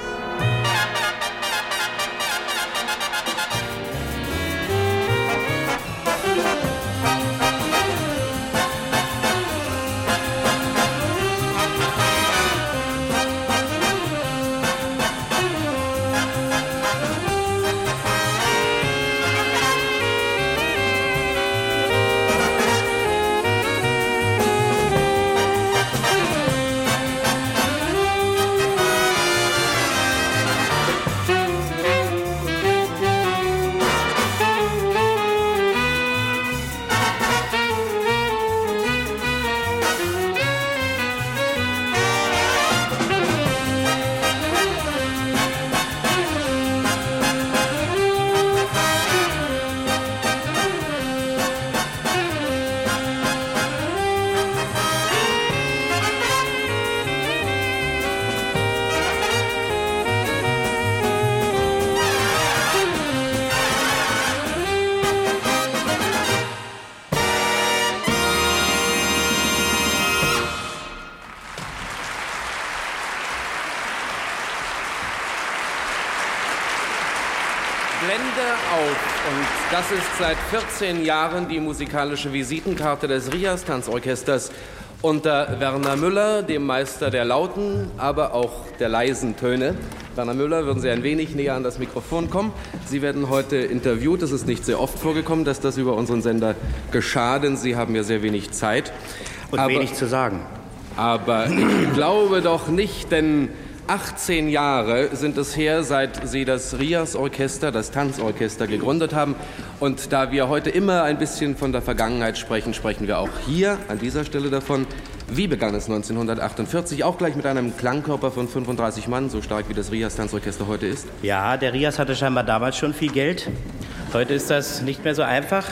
Das ist seit vierzehn Jahren die musikalische Visitenkarte des Rias Tanzorchesters unter Werner Müller, dem Meister der lauten, aber auch der leisen Töne. Werner Müller, würden Sie ein wenig näher an das Mikrofon kommen? Sie werden heute interviewt. Es ist nicht sehr oft vorgekommen, dass das über unseren Sender geschah, denn Sie haben ja sehr wenig Zeit. Und aber, wenig zu sagen. Aber ich glaube doch nicht, denn achtzehn Jahre sind es her, seit Sie das Rias Orchester, das Tanzorchester, gegründet haben. Und da wir heute immer ein bisschen von der Vergangenheit sprechen, sprechen wir auch hier an dieser Stelle davon. Wie begann es neunzehnhundertachtundvierzig? Auch gleich mit einem Klangkörper von fünfunddreißig Mann, so stark wie das Rias Tanzorchester heute ist? Ja, der Rias hatte scheinbar damals schon viel Geld. Heute ist das nicht mehr so einfach.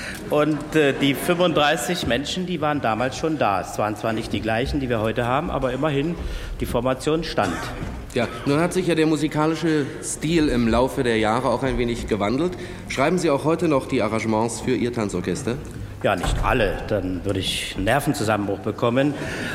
Und äh, die fünfunddreißig Menschen, die waren damals schon da. Es waren zwar nicht die gleichen, die wir heute haben, aber immerhin, die Formation stand. Ja, nun hat sich ja der musikalische Stil im Laufe der Jahre auch ein wenig gewandelt. Schreiben Sie auch heute noch die Arrangements für Ihr Tanzorchester? Ja, nicht alle, dann würde ich einen Nervenzusammenbruch bekommen.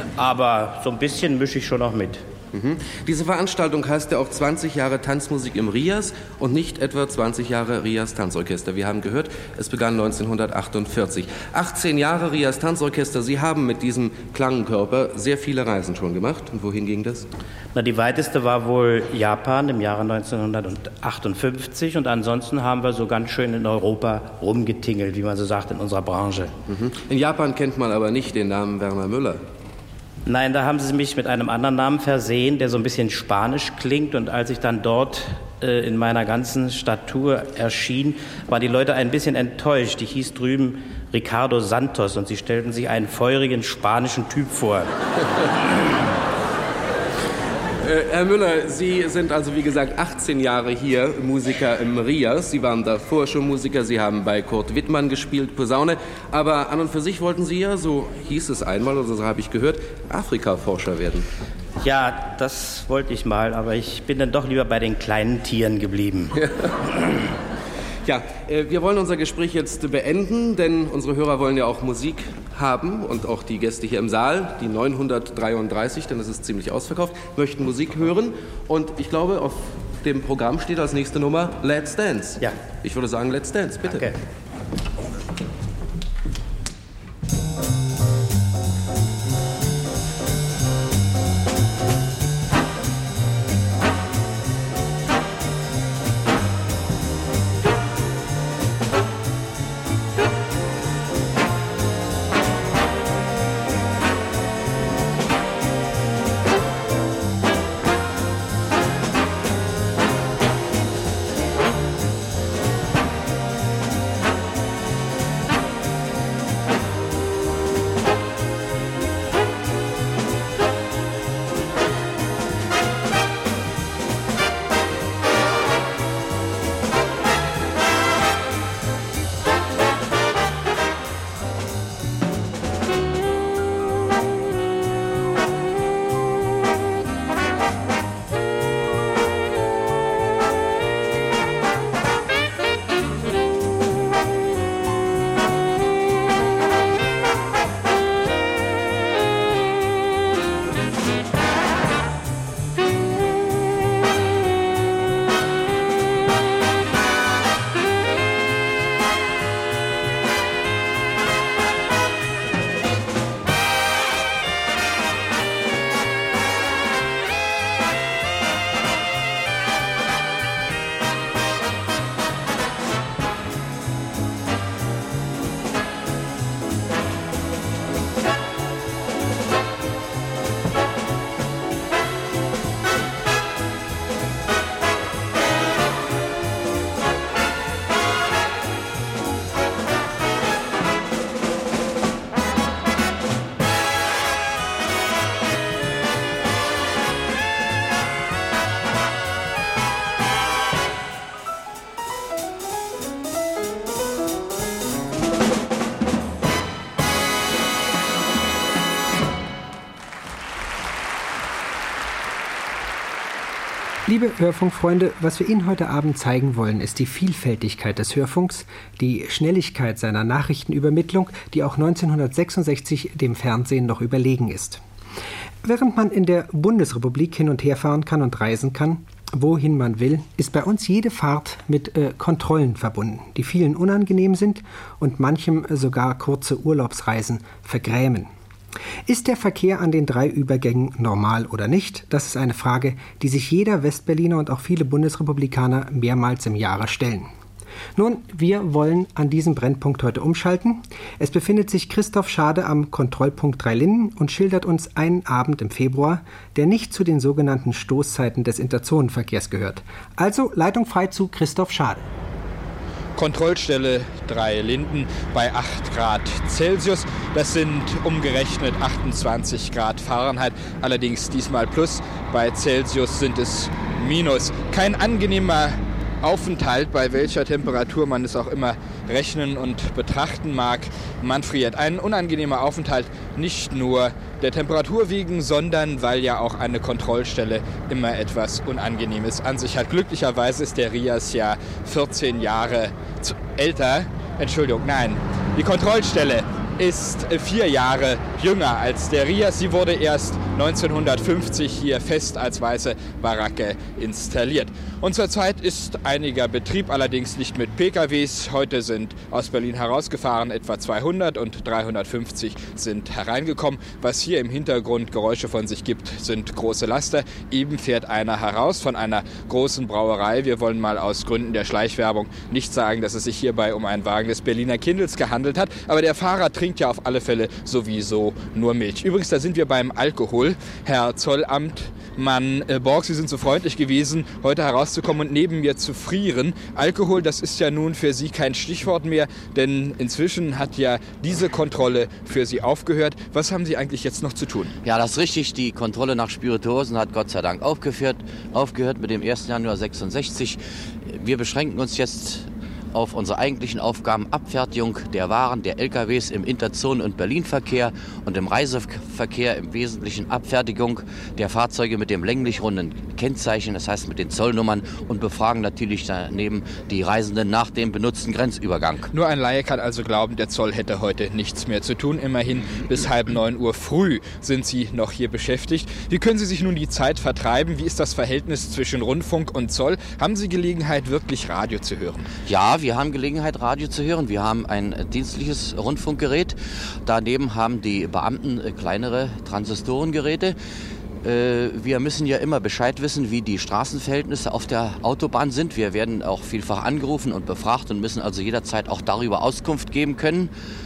Aber so ein bisschen mische ich schon noch mit. Mhm. Diese Veranstaltung heißt ja auch zwanzig Jahre Tanzmusik im Rias und nicht etwa zwanzig Jahre Rias Tanzorchester. Wir haben gehört, es begann neunzehnhundertachtundvierzig. achtzehn Jahre Rias Tanzorchester. Sie haben mit diesem Klangkörper sehr viele Reisen schon gemacht. Und wohin ging das? Na, die weiteste war wohl Japan im Jahre neunzehnhundertachtundfünfzig. Und ansonsten haben wir so ganz schön in Europa rumgetingelt, wie man so sagt, in unserer Branche. Mhm. In Japan kennt man aber nicht den Namen Werner Müller. Nein, da haben sie mich mit einem anderen Namen versehen, der so ein bisschen spanisch klingt. Und als ich dann dort äh, in meiner ganzen Statur erschien, waren die Leute ein bisschen enttäuscht. Ich hieß drüben Ricardo Santos und sie stellten sich einen feurigen spanischen Typ vor. Herr Müller, Sie sind also wie gesagt achtzehn Jahre hier Musiker im Rias. Sie waren davor schon Musiker, Sie haben bei Kurt Wittmann gespielt, Posaune. Aber an und für sich wollten Sie ja, so hieß es einmal, oder so habe ich gehört, Afrika-Forscher werden. Ja, das wollte ich mal, aber ich bin dann doch lieber bei den kleinen Tieren geblieben. Ja, wir wollen unser Gespräch jetzt beenden, denn unsere Hörer wollen ja auch Musik haben und auch die Gäste hier im Saal, die neunhundertdreiunddreißig, denn es ist ziemlich ausverkauft, möchten Musik hören. Und ich glaube, auf dem Programm steht als nächste Nummer Let's Dance. Ja. Ich würde sagen, Let's Dance, bitte. Okay. Liebe Hörfunkfreunde, was wir Ihnen heute Abend zeigen wollen, ist die Vielfältigkeit des Hörfunks, die Schnelligkeit seiner Nachrichtenübermittlung, die auch neunzehnhundertsechsundsechzig dem Fernsehen noch überlegen ist. Während man in der Bundesrepublik hin und her fahren kann und reisen kann, wohin man will, ist bei uns jede Fahrt mit äh, Kontrollen verbunden, die vielen unangenehm sind und manchem sogar kurze Urlaubsreisen vergrämen. Ist der Verkehr an den drei Übergängen normal oder nicht? Das ist eine Frage, die sich jeder Westberliner und auch viele Bundesrepublikaner mehrmals im Jahre stellen. Nun, wir wollen an diesem Brennpunkt heute umschalten. Es befindet sich Christoph Schade am Kontrollpunkt Drei Linden und schildert uns einen Abend im Februar, der nicht zu den sogenannten Stoßzeiten des Interzonenverkehrs gehört. Also Leitung frei zu Christoph Schade. Kontrollstelle Drei Linden bei acht Grad Celsius. Das sind umgerechnet achtundzwanzig Grad Fahrenheit, allerdings diesmal plus. Bei Celsius sind es minus. Kein angenehmer Aufenthalt, bei welcher Temperatur man es auch immer rechnen und betrachten mag. Man friert. Ein unangenehmer Aufenthalt nicht nur der Temperatur wegen, sondern weil ja auch eine Kontrollstelle immer etwas Unangenehmes an sich hat. Glücklicherweise ist der RIAS ja vierzehn Jahre zu älter. Entschuldigung, nein. Die Kontrollstelle ist vier Jahre jünger als der RIAS. Sie wurde erst neunzehnhundertfünfzig hier fest als weiße Baracke installiert. Und zurzeit ist einiger Betrieb, allerdings nicht mit P K Ws. Heute sind aus Berlin herausgefahren etwa zweihundert und dreihundertfünfzig sind hereingekommen. Was hier im Hintergrund Geräusche von sich gibt, sind große Laster. Eben fährt einer heraus von einer großen Brauerei. Wir wollen mal aus Gründen der Schleichwerbung nicht sagen, dass es sich hierbei um einen Wagen des Berliner Kindels gehandelt hat. Aber der Fahrer trinkt ja auf alle Fälle sowieso nur Milch. Übrigens, da sind wir beim Alkohol. Herr Zollamtmann äh, Borg, Sie sind so freundlich gewesen, heute herauszukommen und neben mir zu frieren. Alkohol, das ist ja nun für Sie kein Stichwort mehr, denn inzwischen hat ja diese Kontrolle für Sie aufgehört. Was haben Sie eigentlich jetzt noch zu tun? Ja, das ist richtig. Die Kontrolle nach Spirituosen hat Gott sei Dank aufgeführt, aufgehört mit dem ersten Januar sechsundsechzig. Wir beschränken uns jetzt auf unsere eigentlichen Aufgaben: Abfertigung der Waren, der L K Ws im Interzonen- und Berlinverkehr und im Reiseverkehr im Wesentlichen Abfertigung der Fahrzeuge mit dem länglich runden Kennzeichen, das heißt mit den Zollnummern, und befragen natürlich daneben die Reisenden nach dem benutzten Grenzübergang. Nur ein Laie kann also glauben, der Zoll hätte heute nichts mehr zu tun. Immerhin bis halb neun Uhr früh sind Sie noch hier beschäftigt. Wie können Sie sich nun die Zeit vertreiben? Wie ist das Verhältnis zwischen Rundfunk und Zoll? Haben Sie Gelegenheit, wirklich Radio zu hören? Ja, wir haben Gelegenheit, Radio zu hören. Wir haben ein dienstliches Rundfunkgerät. Daneben haben die Beamten kleinere Transistorengeräte. Wir müssen ja immer Bescheid wissen, wie die Straßenverhältnisse auf der Autobahn sind. Wir werden auch vielfach angerufen und befragt und müssen also jederzeit auch darüber Auskunft geben können,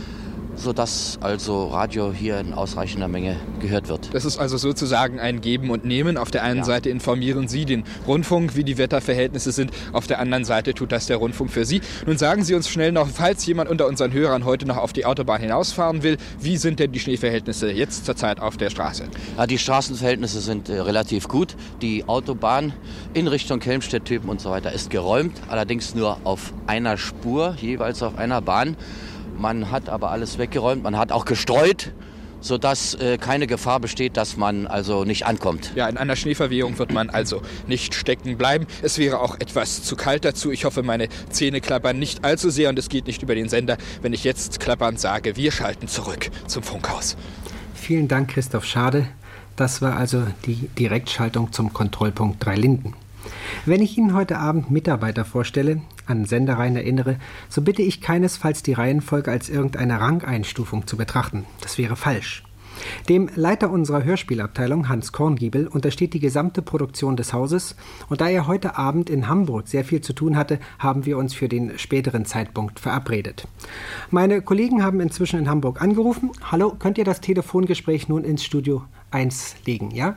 sodass also Radio hier in ausreichender Menge gehört wird. Das ist also sozusagen ein Geben und Nehmen. Auf der einen ja. Seite informieren Sie den Rundfunk, wie die Wetterverhältnisse sind. Auf der anderen Seite tut das der Rundfunk für Sie. Nun sagen Sie uns schnell noch, falls jemand unter unseren Hörern heute noch auf die Autobahn hinausfahren will, wie sind denn die Schneeverhältnisse jetzt zurzeit auf der Straße? Ja, die Straßenverhältnisse sind äh, relativ gut. Die Autobahn in Richtung Helmstedt-Typen und so weiter ist geräumt, allerdings nur auf einer Spur, jeweils auf einer Bahn. Man hat aber alles weggeräumt, man hat auch gestreut, sodass äh, keine Gefahr besteht, dass man also nicht ankommt. Ja, in einer Schneeverwehung wird man also nicht stecken bleiben. Es wäre auch etwas zu kalt dazu. Ich hoffe, meine Zähne klappern nicht allzu sehr und es geht nicht über den Sender, wenn ich jetzt klappernd sage, wir schalten zurück zum Funkhaus. Vielen Dank, Christoph Schade. Das war also die Direktschaltung zum Kontrollpunkt Drei Linden. Wenn ich Ihnen heute Abend Mitarbeiter vorstelle, an Sendereien erinnere, so bitte ich keinesfalls die Reihenfolge als irgendeine Rangeinstufung zu betrachten. Das wäre falsch. Dem Leiter unserer Hörspielabteilung, Hans Korngiebel, untersteht die gesamte Produktion des Hauses, und da er heute Abend in Hamburg sehr viel zu tun hatte, haben wir uns für den späteren Zeitpunkt verabredet. Meine Kollegen haben inzwischen in Hamburg angerufen. Hallo, könnt ihr das Telefongespräch nun ins Studio eins legen, ja?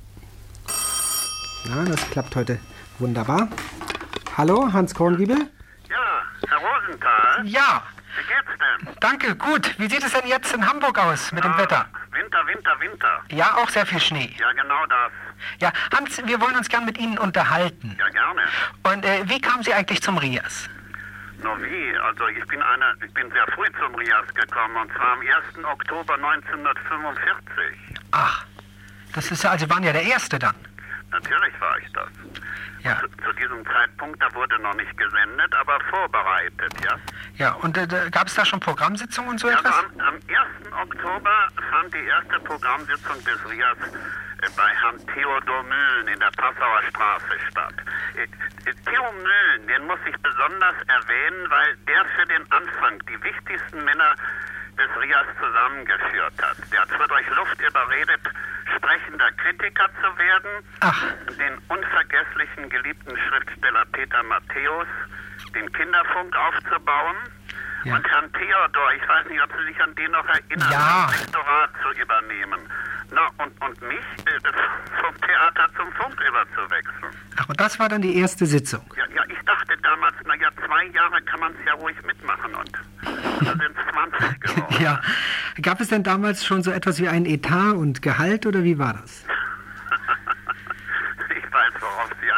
Na, das klappt heute wunderbar. Hallo, Hans Korngiebel? Ja, Herr Rosenthal? Ja. Wie geht's denn? Danke, gut. Wie sieht es denn jetzt in Hamburg aus mit ja, dem Wetter? Winter, Winter, Winter. Ja, auch sehr viel Schnee. Ja, genau das. Ja, Hans, wir wollen uns gern mit Ihnen unterhalten. Ja, gerne. Und äh, wie kamen Sie eigentlich zum RIAS? Na wie? Also ich bin eine, ich bin sehr früh zum RIAS gekommen, und zwar am ersten Oktober neunzehnhundertfünfundvierzig. Ach, das ist ja, also waren ja der Erste dann. Natürlich war ich das. Ja. Zu, zu diesem Zeitpunkt, da wurde noch nicht gesendet, aber vorbereitet, ja. Ja, und äh, gab es da schon Programmsitzungen und so ja, etwas? Also am, am ersten Oktober fand die erste Programmsitzung des R I A S äh, bei Herrn Theodor Mühlen in der Passauer Straße statt. Äh, äh, Theo Mühlen, den muss ich besonders erwähnen, weil der für den Anfang die wichtigsten Männer des R I A S zusammengeführt hat. Der hat zwar durch Luft überredet, sprechender Kritiker zu werden, Ach. den unvergesslichen geliebten Schriftsteller Peter Matthäus, den Kinderfunk aufzubauen, ja. und Herrn Theodor, ich weiß nicht, ob Sie sich an den noch erinnern, ja. das Lektorat zu übernehmen. Na, und, und mich äh, vom Theater zum Funk überzuwechseln. Ach, und das war dann die erste Sitzung? Ja, ja, ich dachte damals, naja, zwei Jahre kann man es ja ruhig mitmachen, und da sind es zwanzig geworden. Ja. Gab es denn damals schon so etwas wie ein Etat und Gehalt, oder wie war das? Ich weiß, worauf Sie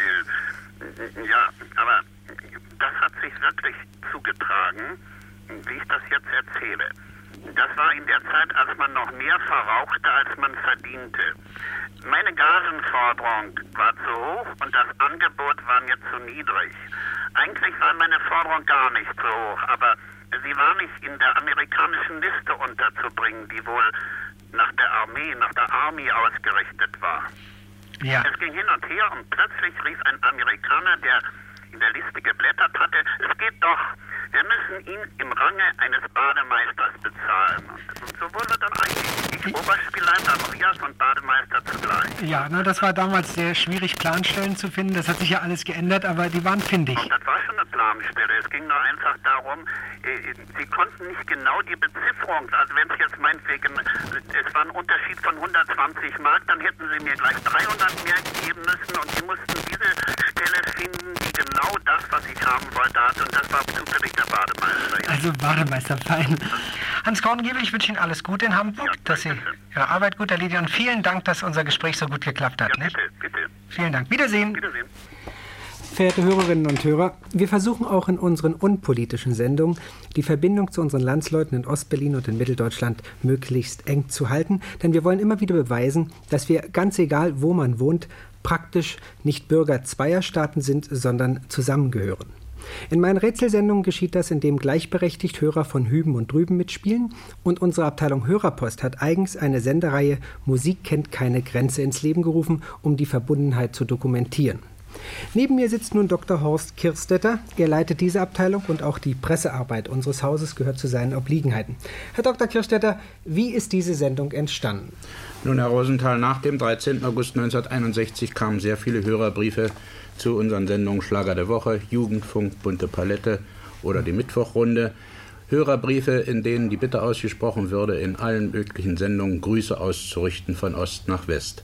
anspielen. Ja, aber das hat sich wirklich zugetragen, wie ich das jetzt erzähle. Das war in der Zeit, als man noch mehr verrauchte, als man verdiente. Meine Gagenforderung war zu hoch und das Angebot war mir zu niedrig. Eigentlich war meine Forderung gar nicht so hoch, aber sie war nicht in der amerikanischen Liste unterzubringen, die wohl nach der Armee, nach der Army ausgerichtet war. Ja. Es ging hin und her und plötzlich rief ein Amerikaner, der in der Liste geblättert hatte, es geht doch, wir müssen ihn im Range eines Bademeisters bezahlen. Und, und so wurde dann eigentlich ich Oberspielleiter am R I A S und Bademeister zugleich. Ja, na, das war damals sehr schwierig, Planstellen zu finden. Das hat sich ja alles geändert, aber die waren findig. Und das war schon eine Planstelle. Es ging nur einfach darum, äh, sie konnten nicht genau die Bezifferung, also wenn es jetzt meinetwegen, es war ein Unterschied von hundertzwanzig Mark, dann hätten sie mir gleich dreihundert mehr geben müssen und sie mussten diese Stelle finden, die genau das, was ich haben wollte, hat, und das war zufällig der Bademeister. Ja. Also Bademeister, fein. Hans Korngiebel, ich wünsche Ihnen alles Gute in Hamburg, ja, dass Sie Ihre Arbeit gut erledigen, und vielen Dank, dass unser Gespräch so gut geklappt hat. Ja, bitte, nicht? bitte. Vielen Dank. Wiedersehen. Wiedersehen. Verehrte Hörerinnen und Hörer, wir versuchen auch in unseren unpolitischen Sendungen die Verbindung zu unseren Landsleuten in Ostberlin und in Mitteldeutschland möglichst eng zu halten, denn wir wollen immer wieder beweisen, dass wir, ganz egal wo man wohnt, praktisch nicht Bürger zweier Staaten sind, sondern zusammengehören. In meinen Rätselsendungen geschieht das, indem gleichberechtigt Hörer von hüben und drüben mitspielen, und unsere Abteilung Hörerpost hat eigens eine Sendereihe Musik kennt keine Grenze ins Leben gerufen, um die Verbundenheit zu dokumentieren. Neben mir sitzt nun Doktor Horst Kirstetter. Er leitet diese Abteilung, und auch die Pressearbeit unseres Hauses gehört zu seinen Obliegenheiten. Herr Doktor Kirstetter, wie ist diese Sendung entstanden? Nun, Herr Rosenthal, nach dem dreizehnten August neunzehnhunderteinundsechzig kamen sehr viele Hörerbriefe zu unseren Sendungen Schlager der Woche, Jugendfunk, Bunte Palette oder die Mittwochrunde. Hörerbriefe, in denen die Bitte ausgesprochen würde, in allen möglichen Sendungen Grüße auszurichten von Ost nach West.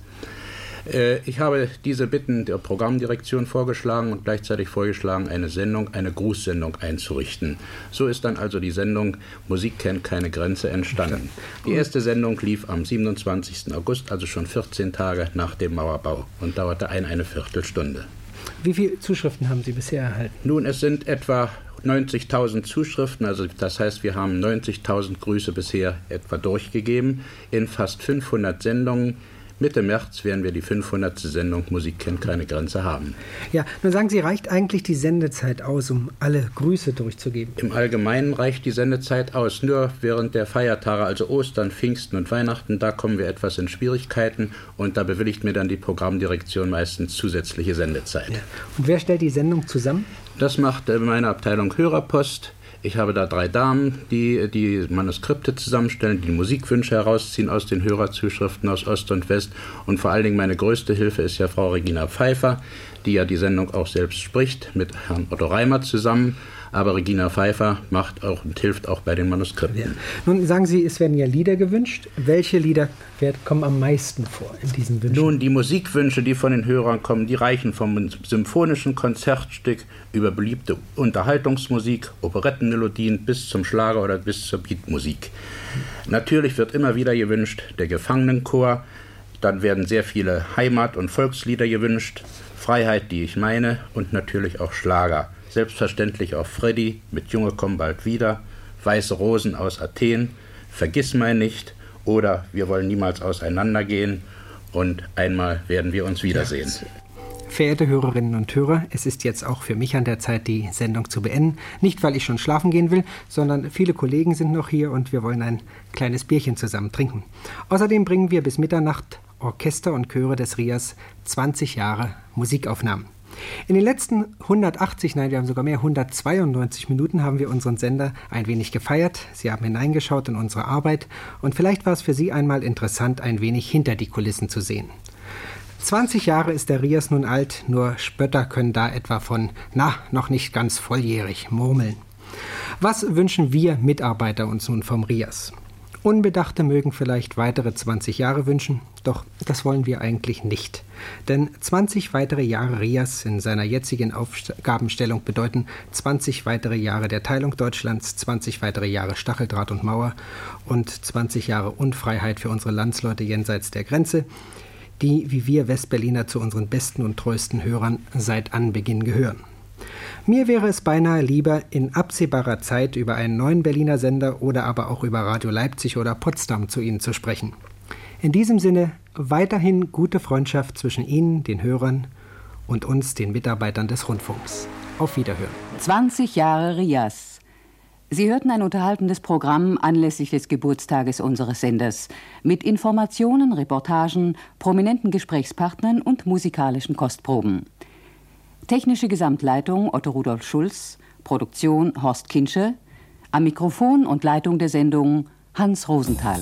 Ich habe diese Bitten der Programmdirektion vorgeschlagen und gleichzeitig vorgeschlagen, eine Sendung, eine Grußsendung einzurichten. So ist dann also die Sendung Musik kennt keine Grenze entstanden. Die erste Sendung lief am siebenundzwanzigsten August, also schon vierzehn Tage nach dem Mauerbau, und dauerte ein, eine Viertelstunde. Wie viele Zuschriften haben Sie bisher erhalten? Nun, es sind etwa neunzigtausend Zuschriften, also das heißt, wir haben neunzigtausend Grüße bisher etwa durchgegeben in fast fünfhundert Sendungen. Mitte März werden wir die fünfhundertste Sendung Musik kennt keine Grenze haben. Ja, nun sagen Sie, reicht eigentlich die Sendezeit aus, um alle Grüße durchzugeben? Im Allgemeinen reicht die Sendezeit aus. Nur während der Feiertage, also Ostern, Pfingsten und Weihnachten, da kommen wir etwas in Schwierigkeiten, und da bewilligt mir dann die Programmdirektion meistens zusätzliche Sendezeit. Ja. Und wer stellt die Sendung zusammen? Das macht meine Abteilung Hörerpost. Ich habe da drei Damen, die die Manuskripte zusammenstellen, die Musikwünsche herausziehen aus den Hörerzuschriften aus Ost und West. Und vor allen Dingen meine größte Hilfe ist ja Frau Regina Pfeiffer, die ja die Sendung auch selbst spricht, mit Herrn Otto Reimer zusammen. Aber Regina Pfeiffer macht auch und hilft auch bei den Manuskripten. Ja. Nun sagen Sie, es werden ja Lieder gewünscht. Welche Lieder werden, kommen am meisten vor in diesen Wünschen? Nun, die Musikwünsche, die von den Hörern kommen, die reichen vom symphonischen Konzertstück über beliebte Unterhaltungsmusik, Operettenmelodien bis zum Schlager oder bis zur Beatmusik. Natürlich wird immer wieder gewünscht der Gefangenenchor. Dann werden sehr viele Heimat- und Volkslieder gewünscht. Freiheit, die ich meine, und natürlich auch Schlager. Selbstverständlich auch Freddy mit Junge komm bald wieder, Weiße Rosen aus Athen, Vergiss mein nicht oder Wir wollen niemals auseinandergehen und Einmal werden wir uns wiedersehen. Ja. Verehrte Hörerinnen und Hörer, es ist jetzt auch für mich an der Zeit, die Sendung zu beenden. Nicht, weil ich schon schlafen gehen will, sondern viele Kollegen sind noch hier und wir wollen ein kleines Bierchen zusammen trinken. Außerdem bringen wir bis Mitternacht Orchester und Chöre des R I A S zwanzig Jahre Musikaufnahmen. In den letzten hundertachtzig, nein, wir haben sogar mehr, hundertzweiundneunzig Minuten haben wir unseren Sender ein wenig gefeiert. Sie haben hineingeschaut in unsere Arbeit und vielleicht war es für Sie einmal interessant, ein wenig hinter die Kulissen zu sehen. zwanzig Jahre ist der R I A S nun alt, nur Spötter können da etwa von, na, noch nicht ganz volljährig murmeln. Was wünschen wir Mitarbeiter uns nun vom R I A S? Unbedachte mögen vielleicht weitere zwanzig Jahre wünschen, doch das wollen wir eigentlich nicht. Denn zwanzig weitere Jahre R I A S in seiner jetzigen Aufgabenstellung bedeuten zwanzig weitere Jahre der Teilung Deutschlands, zwanzig weitere Jahre Stacheldraht und Mauer und zwanzig Jahre Unfreiheit für unsere Landsleute jenseits der Grenze, die, wie wir Westberliner, zu unseren besten und treuesten Hörern seit Anbeginn gehören. Mir wäre es beinahe lieber, in absehbarer Zeit über einen neuen Berliner Sender oder aber auch über Radio Leipzig oder Potsdam zu Ihnen zu sprechen. In diesem Sinne weiterhin gute Freundschaft zwischen Ihnen, den Hörern, und uns, den Mitarbeitern des Rundfunks. Auf Wiederhören. zwanzig Jahre R I A S. Sie hörten ein unterhaltendes Programm anlässlich des Geburtstages unseres Senders mit Informationen, Reportagen, prominenten Gesprächspartnern und musikalischen Kostproben. Technische Gesamtleitung Otto Rudolf Schulz, Produktion Horst Kinsche, am Mikrofon und Leitung der Sendung Hans Rosenthal.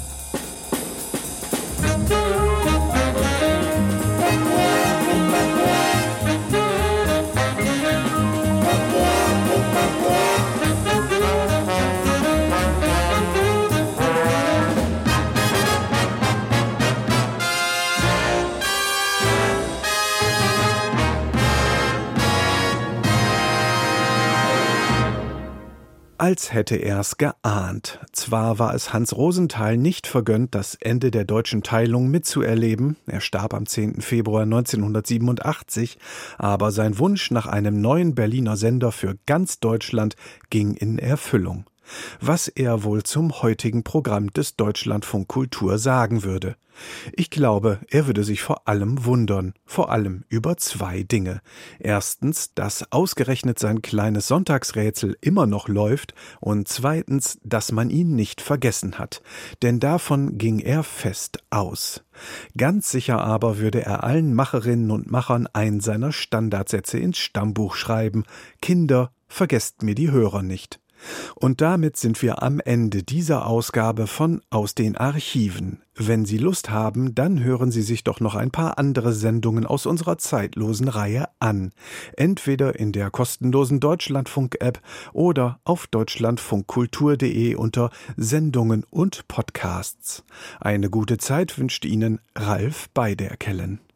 Als hätte er's geahnt. Zwar war es Hans Rosenthal nicht vergönnt, das Ende der deutschen Teilung mitzuerleben, er starb am zehnten Februar neunzehnhundertsiebenundachtzig, aber sein Wunsch nach einem neuen Berliner Sender für ganz Deutschland ging in Erfüllung. Was er wohl zum heutigen Programm des Deutschlandfunk Kultur sagen würde. Ich glaube, er würde sich vor allem wundern, vor allem über zwei Dinge. Erstens, dass ausgerechnet sein kleines Sonntagsrätsel immer noch läuft und zweitens, dass man ihn nicht vergessen hat, denn davon ging er fest aus. Ganz sicher aber würde er allen Macherinnen und Machern einen seiner Standardsätze ins Stammbuch schreiben: Kinder, vergesst mir die Hörer nicht. Und damit sind wir am Ende dieser Ausgabe von Aus den Archiven. Wenn Sie Lust haben, dann hören Sie sich doch noch ein paar andere Sendungen aus unserer zeitlosen Reihe an. Entweder in der kostenlosen Deutschlandfunk-App oder auf deutschlandfunkkultur punkt de unter Sendungen und Podcasts. Eine gute Zeit wünscht Ihnen Ralf Beiderkellen.